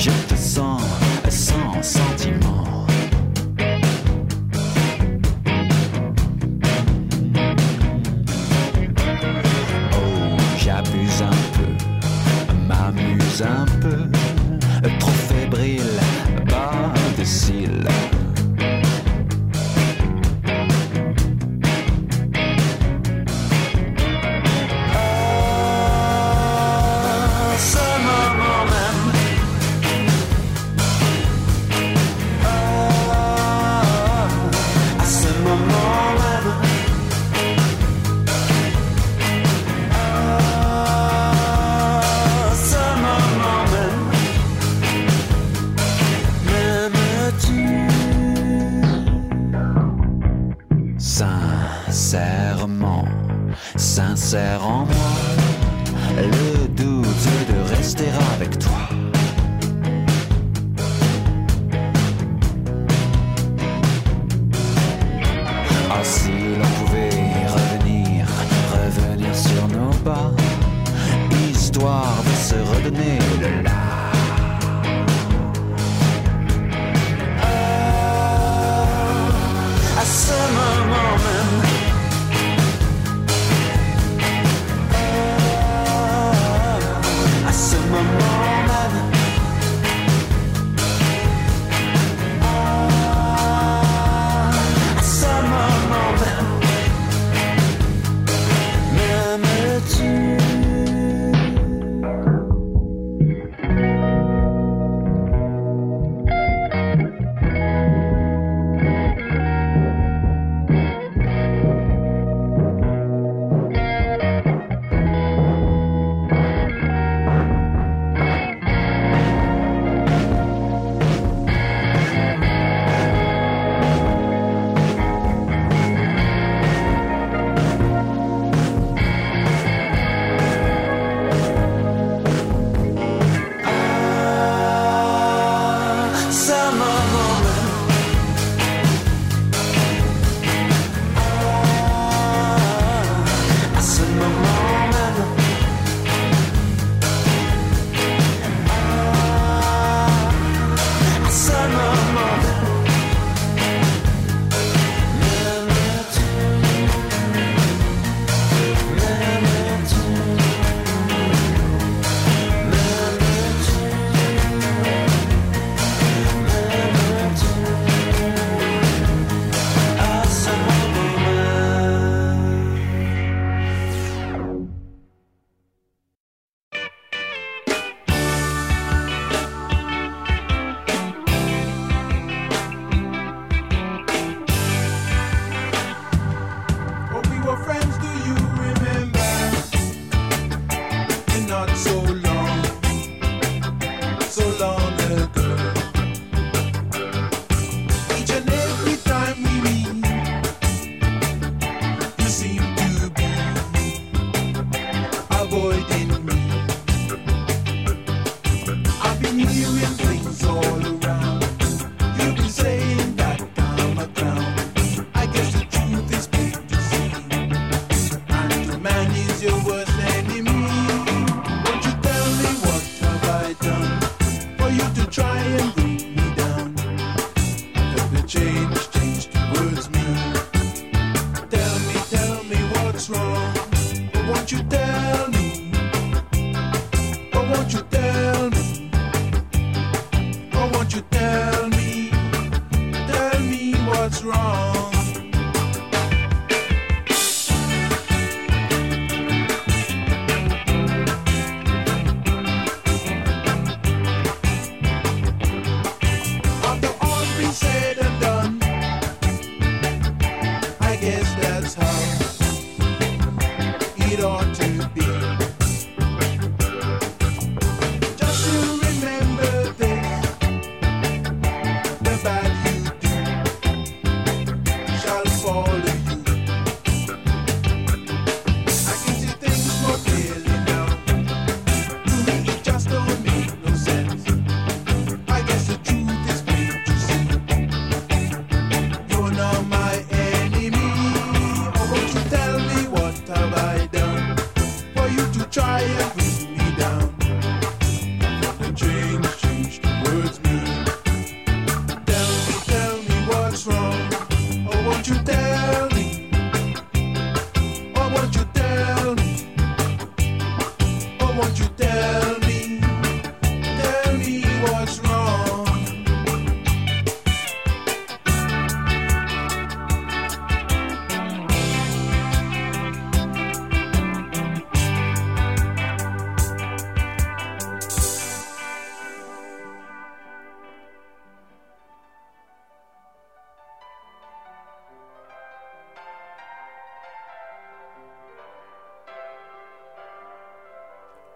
je te sens sans sentiment. Oh, j'abuse un peu, m'amuse un peu, trop fébrile, pas de cils. Sincèrement, sincère en moi, le doute de rester avec toi. Ah, si l'on pouvait revenir, revenir sur nos pas, histoire de se redonner le là. À ce moment même, à ce moment même, à ce moment même, m'aimes-tu?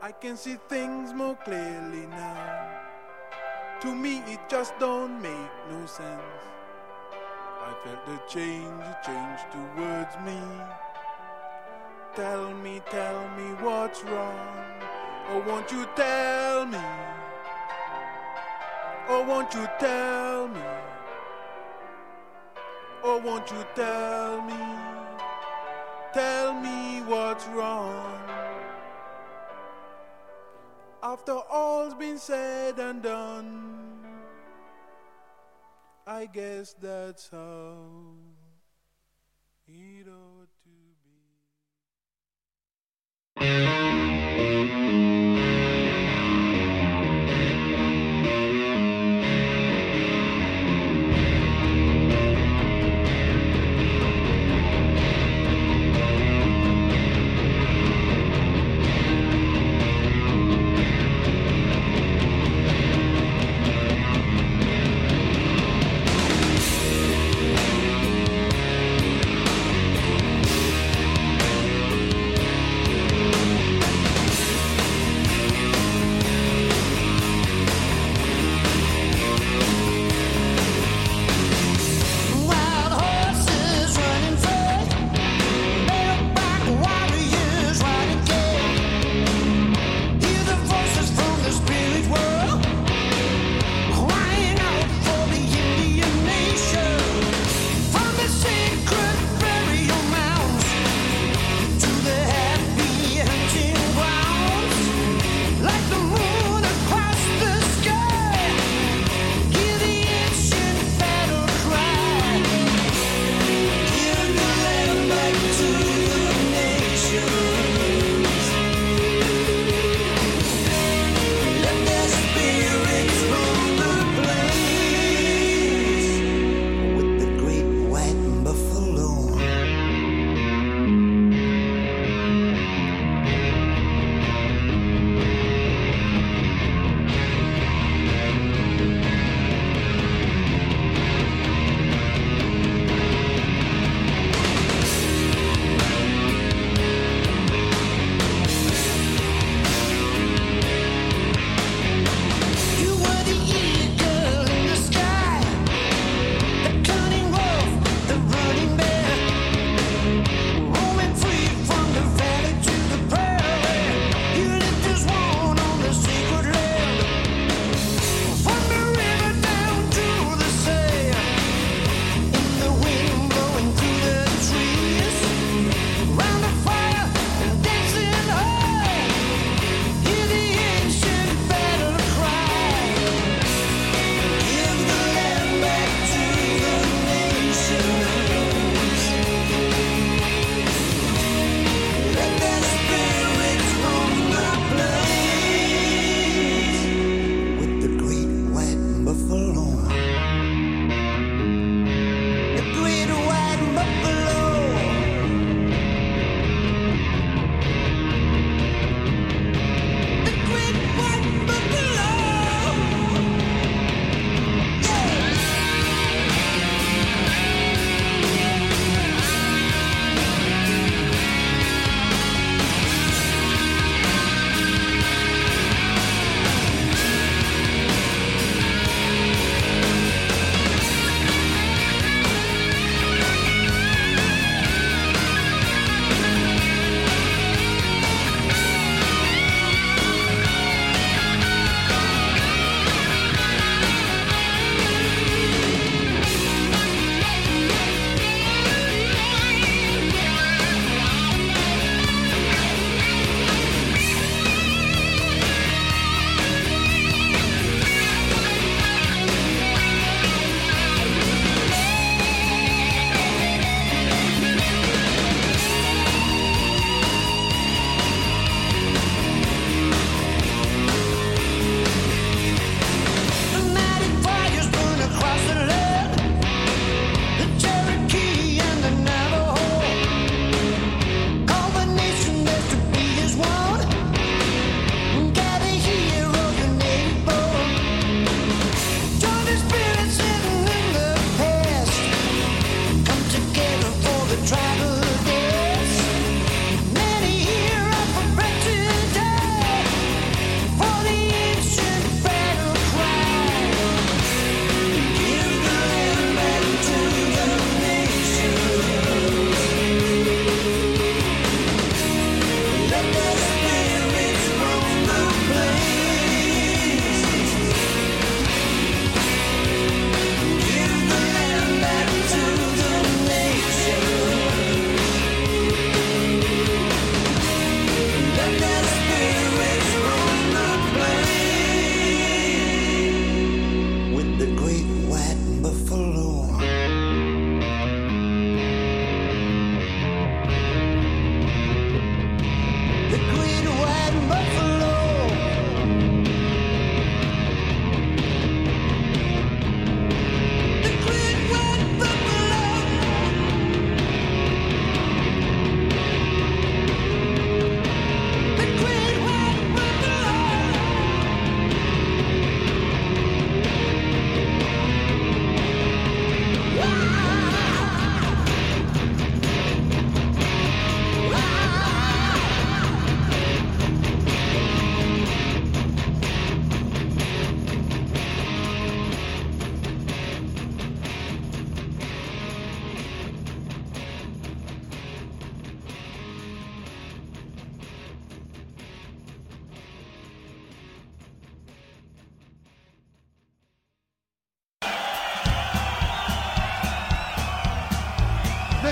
I can see things more clearly now. To me it just don't make no sense. I felt the change, it changed towards me. Tell me, tell me what's wrong. Oh, won't you tell me? Oh, won't you tell me? Oh, won't you tell me? Tell me what's wrong. After all's been said and done, I guess that's how it ought to be.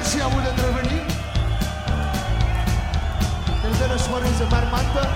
Merci à vous d'être venus. Quelle belle soirée se marmante.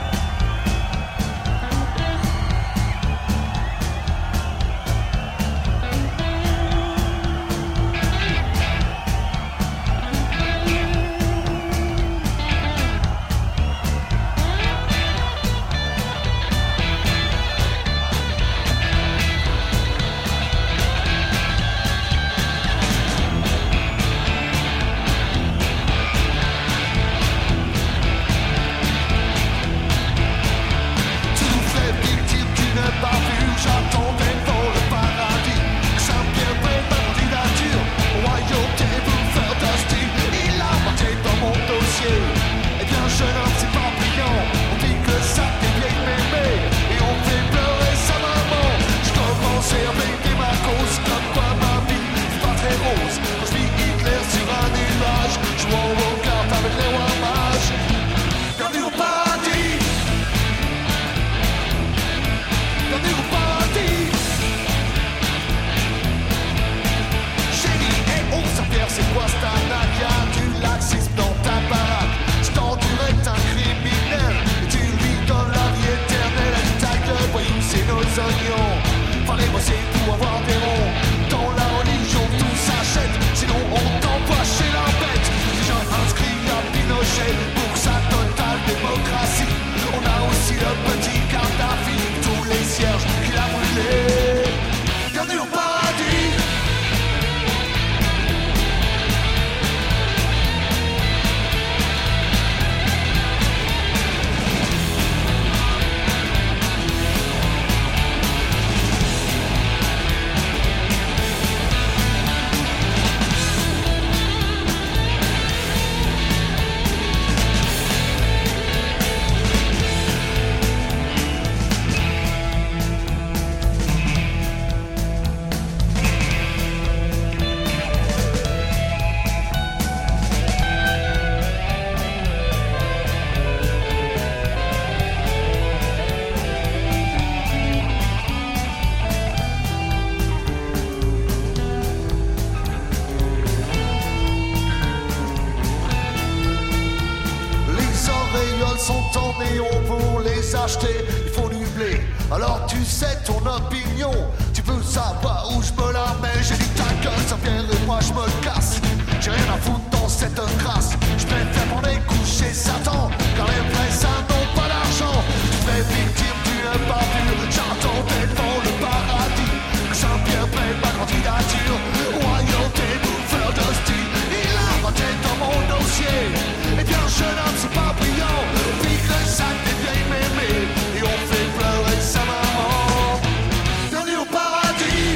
Il faut du blé, alors tu sais ton opinion. Tu veux savoir où je me la mets? J'ai dit ta gueule, ça vient et moi je me casse. J'ai rien à foutre dans cette crasse. Je préfère prendre et coucher Satan, car les vrais saints n'ont pas d'argent. Tu fais victime, tu n'es pas vu. J'attendais devant le paradis que Saint-Pierre paye ma candidature. Royauté, bouffeur d'hostie, il a raté dans mon dossier. Eh bien jeune homme, c'est pas brillant. Pique le sac des vieilles mémés et on fait pleurer sa maman. Bienvenue au paradis.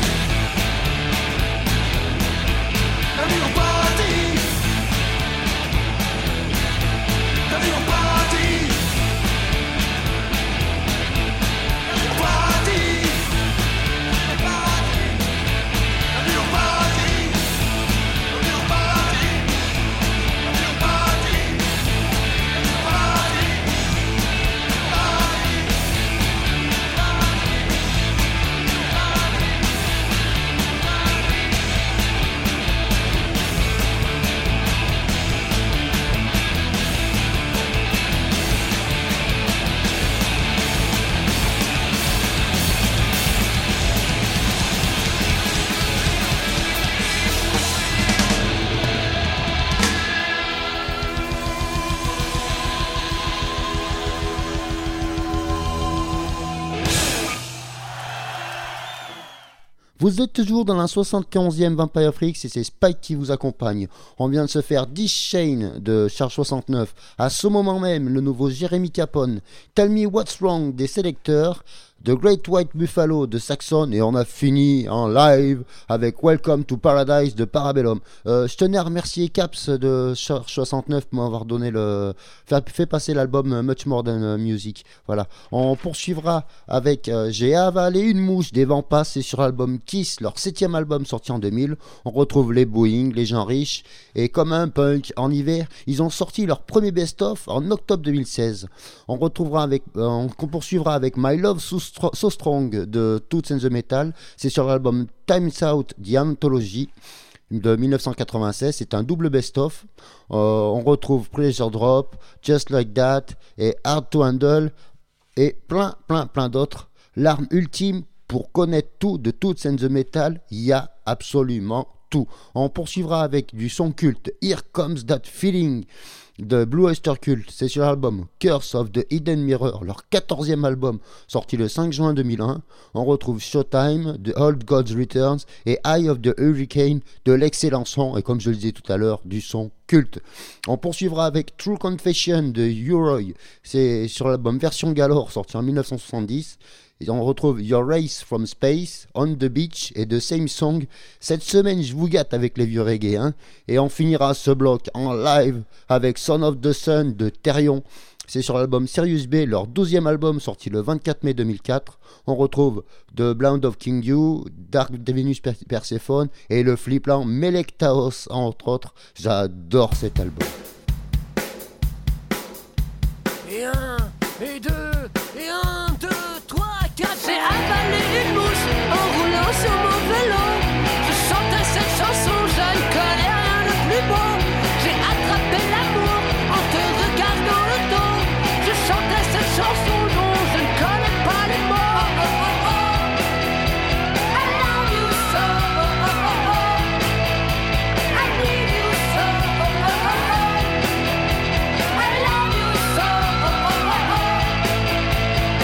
Bienvenue au paradis. Bienvenue au paradis. Bienvenue au paradis. Bienvenue au paradis. Bienvenue au paradis. Bienvenue au paradis. Bienvenue au paradis. Vous êtes toujours dans la soixante-quinzième Vampire Freaks et c'est Spike qui vous accompagne. On vient de se faire dix Shane de Charge soixante-neuf. À ce moment même, le nouveau Jeremy Capone, Tell Me What's Wrong des Sélecteurs, The Great White Buffalo de Saxon et on a fini en live avec Welcome to Paradise de Parabellum. Euh, je tenais à remercier Caps de Charge soixante-neuf pour m'avoir donné le fait, fait passer l'album Much More Than Music. Voilà. On poursuivra avec euh, J'ai avalé une mouche des vents passent, c'est sur l'album Kiss, leur septième album sorti en deux mille. On retrouve les Boeing, les gens riches et comme un punk en hiver, ils ont sorti leur premier best-of en octobre deux mille seize. On retrouvera avec, euh, on poursuivra avec My Love So, So Strong de Toots and the Metal, c'est sur l'album Time's Out The Anthology. de dix-neuf cent quatre-vingt-seize. C'est un double best-of. Euh, on retrouve Pleasure Drop, Just Like That et Hard to Handle et plein, plein, plein d'autres. L'arme ultime pour connaître tout de toute scène de métal, il y a absolument tout. On poursuivra avec du son culte Here Comes That Feeling de Blue Oyster Cult. C'est sur l'album Curse of the Hidden Mirror, leur quatorzième album sorti le cinq juin deux mille un. On retrouve Showtime de Old Gods Returns et Eye of the Hurricane de l'excellent son, et comme je le disais tout à l'heure, du son culte. On poursuivra avec True Confession de U-Roy, c'est sur l'album Version Galore sorti en dix-neuf cent soixante-dix. Et on retrouve Your Race from Space, On the Beach et The Same Song. Cette semaine, je vous gâte avec les vieux reggae. Hein, et on finira ce bloc en live avec Son of the Sun de Therion. C'est sur l'album Sirius B, leur douzième album sorti le vingt-quatre mai deux mille quatre. On retrouve The Blood of King You, Dark Venus Persephone et le fliplant Melektaos, entre autres. J'adore cet album. Et un, et deux, et un, deux, trois, quatre. J'ai avalé une mouche en roulant sur mon vélo. Je chantais cette chanson, je ne connais rien de plus beau. J'ai attrapé l'amour en te regardant le dos. Je chantais cette chanson dont je ne connais pas les mots. Oh, oh, oh, oh. I love you so. Oh, oh, oh, oh. I need you so. Oh, oh, oh, oh. I love you so. Oh, oh, oh, oh.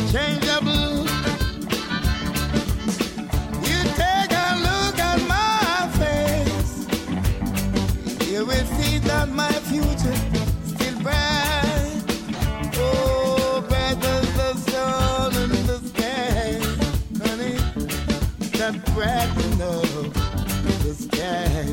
unchangeable. You take a look at my face, you will see that my future still bright. Oh, bright as the sun in the sky, honey, that brighten up the sky.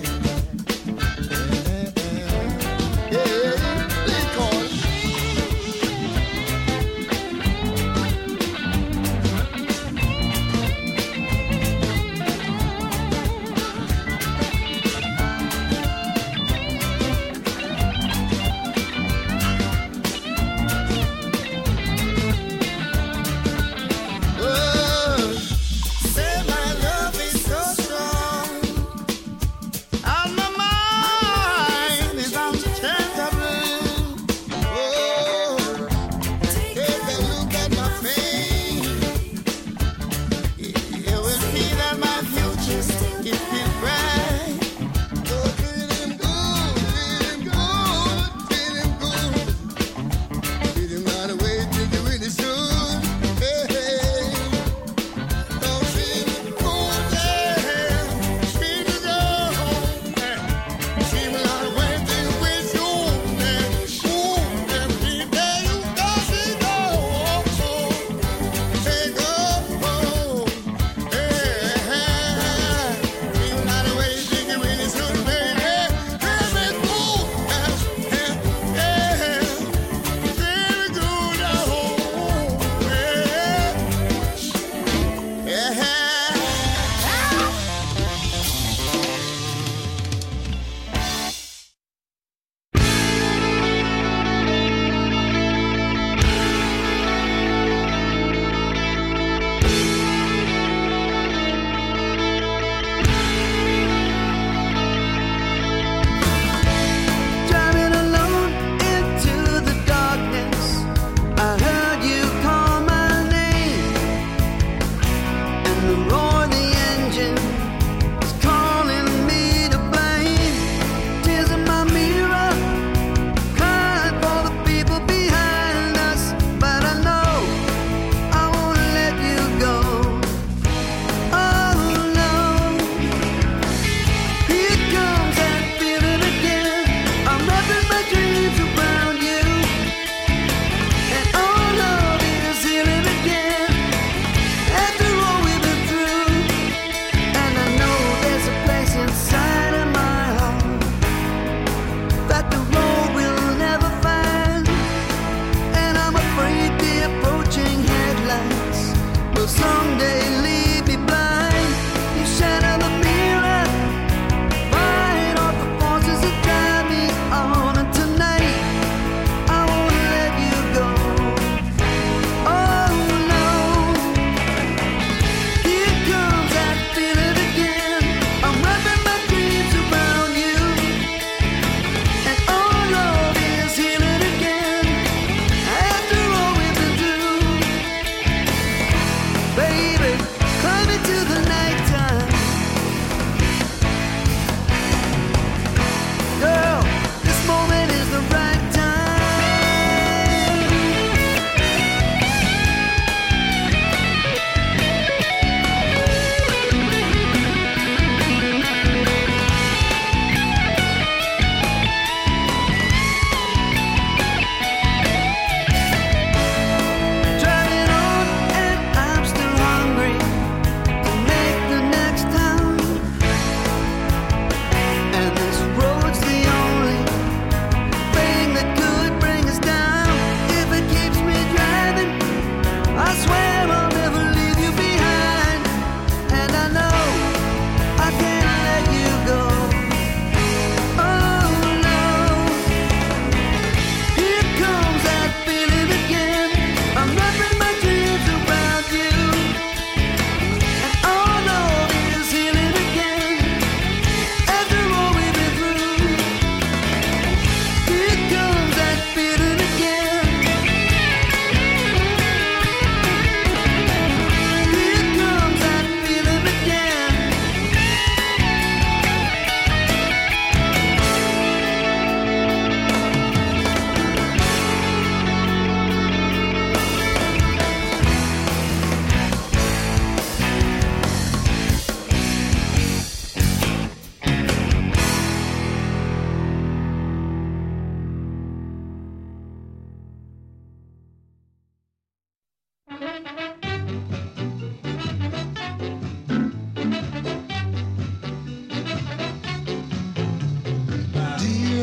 So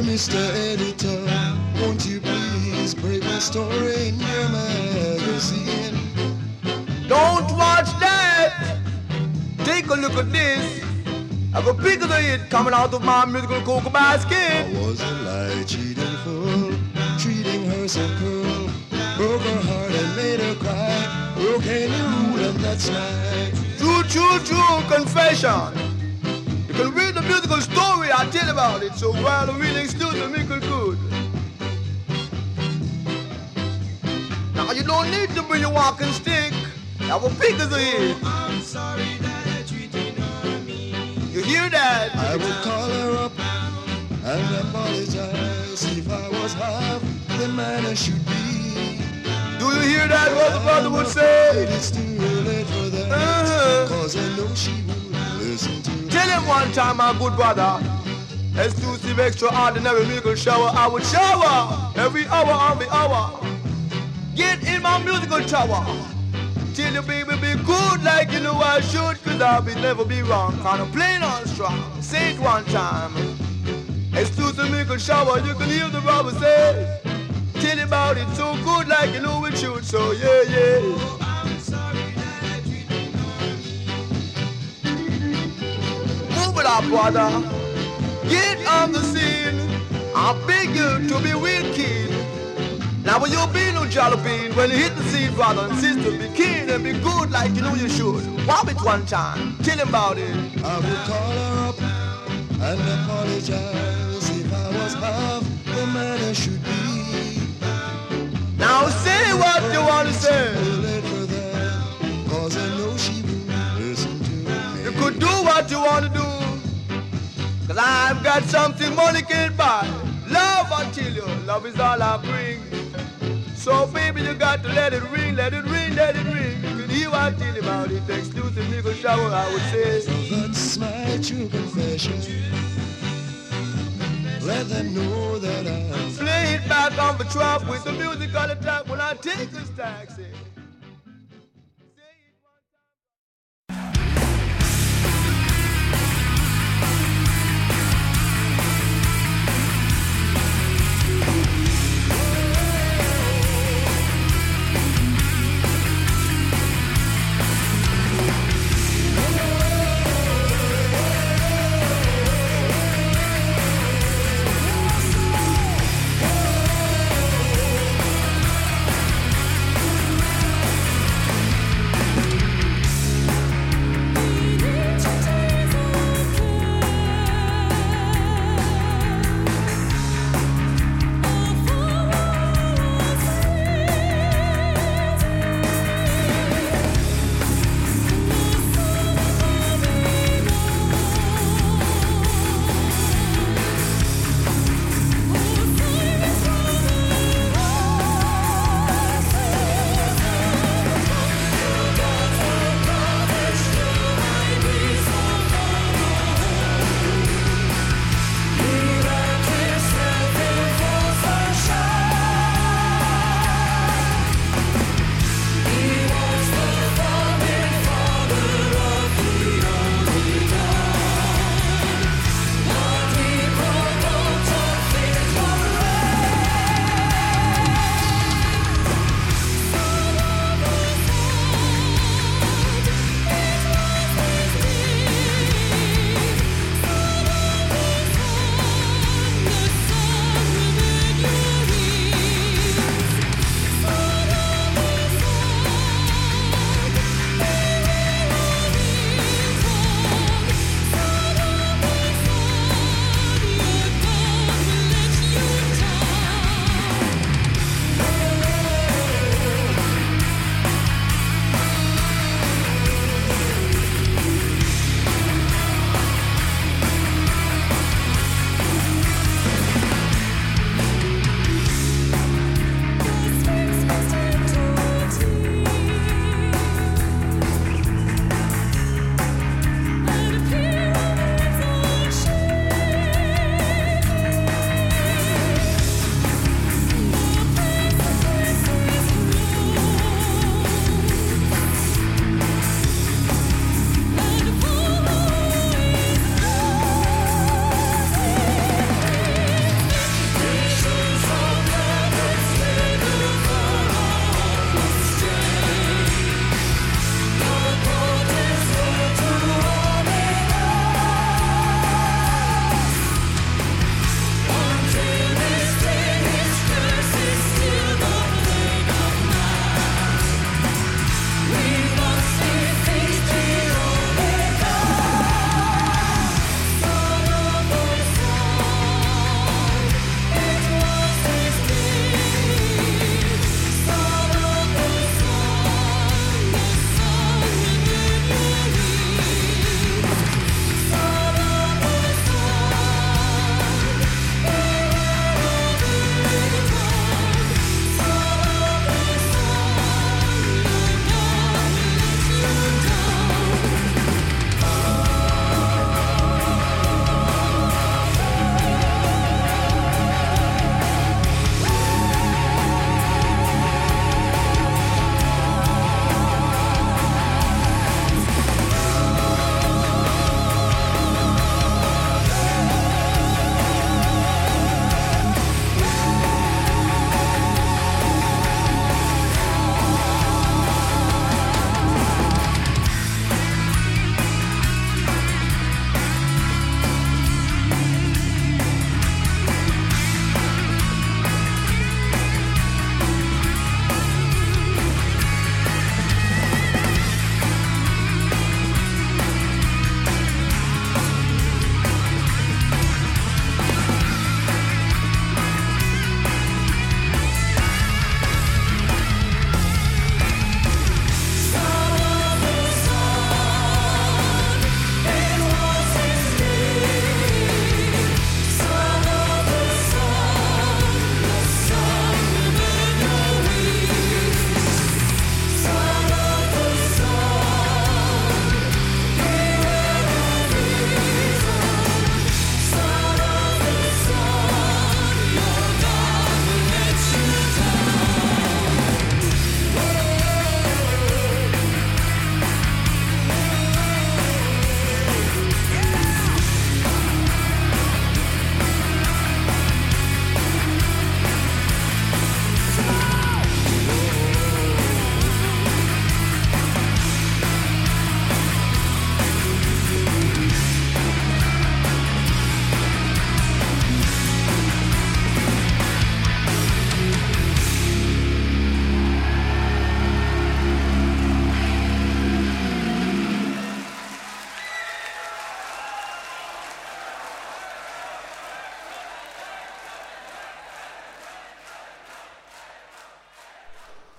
Mister Editor, won't you please break my story in your magazine? Don't watch that. Take a look at this. I have a picture of it coming out of my musical cocoa basket. I was a lie, cheating fool, treating her so cruel. Broke her heart and made her cry. Broke any rule and that's my true, true, true confession. You can read the musical story I tell about it. So while the reading still to make it good. Now you don't need to bring your walking stick. I will pick as it. I'm sorry that I treated her mean. You hear that? I would call her up and apologize if I was half the man I should be. Do you hear that? What the brother would say? It's too late for that. Uh-huh. Cause I know she would listen to me. Tell him one time, my good brother. Exclusive, extraordinary miracle shower. I would shower every hour of the hour. Get in my musical tower. Tell your baby be good like you know I should. Cause I'll be never be wrong. Kind of plain on strong. Say it one time. Exclusive miracle shower. You can hear the robber say. Tell him about it so good like you know it should. So yeah, yeah. Oh, I'm sorry that I treated her. Move it up, brother. Get on the scene. I beg you to be wicked. Now will you be no jalapeno when you hit the scene, brother and sister? Be keen and be good like you know you should. Whop it one time. Tell him about it. I would call her up and apologize if I was half the man I should be. Now say what you want to say. Cause I know she will listen to me. You could do what you want to do. Cause I've got something money can't buy. Love until you. Love is all I bring. So baby you got to let it ring, let it ring, let it ring. You can hear what I tell you about it. Exclusive nigga shower I would say. So that's my true confession. Let them know that I play it back on the trap with the music on the top when I take this taxi.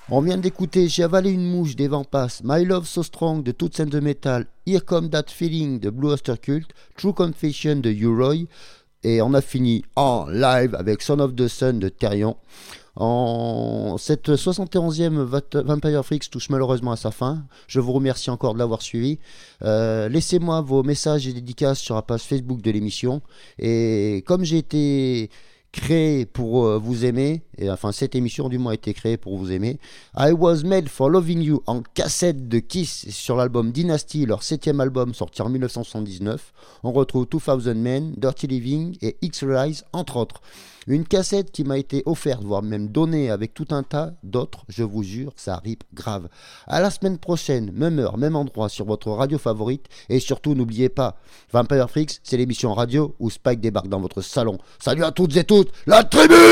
On vient d'écouter J'ai avalé une mouche des Vents Passent, My Love So Strong de Toots and the Metal, Here Come That Feeling de Blue Oyster Cult, True Confession de U-Roy, et on a fini en live avec Son of the Sun de Therion. En cette soixante et onzième Vampire Freaks touche malheureusement à sa fin. Je vous remercie encore de l'avoir suivi. Euh, laissez-moi vos messages et dédicaces sur la page Facebook de l'émission. Et comme j'ai été créé pour euh, vous aimer, et enfin cette émission du moins a été créée pour vous aimer, I Was Made for Loving You en cassette de Kiss sur l'album Dynasty, leur septième album sorti en mille neuf cent soixante-dix-neuf. On retrouve two thousand Men, Dirty Living et X-Rise entre autres. Une cassette qui m'a été offerte, voire même donnée avec tout un tas d'autres, je vous jure, ça rip grave. À la semaine prochaine, même heure, même endroit sur votre radio favorite, et surtout n'oubliez pas, Vampire Freaks, c'est l'émission radio où Spike débarque dans votre salon. Salut à toutes et toutes, la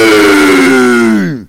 tribu!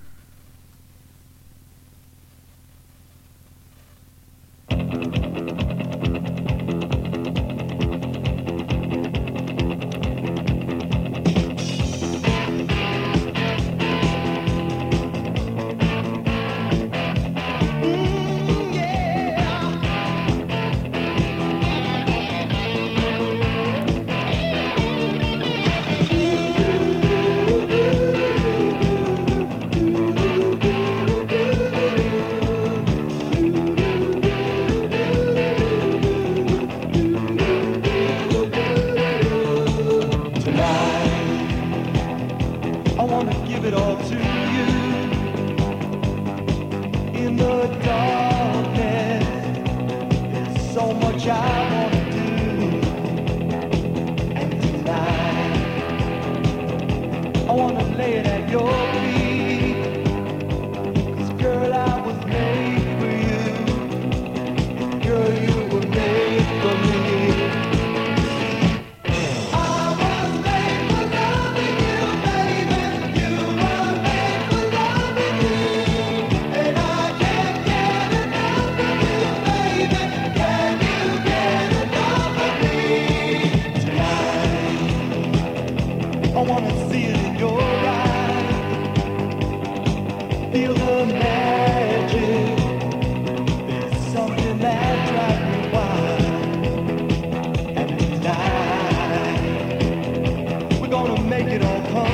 Make it all come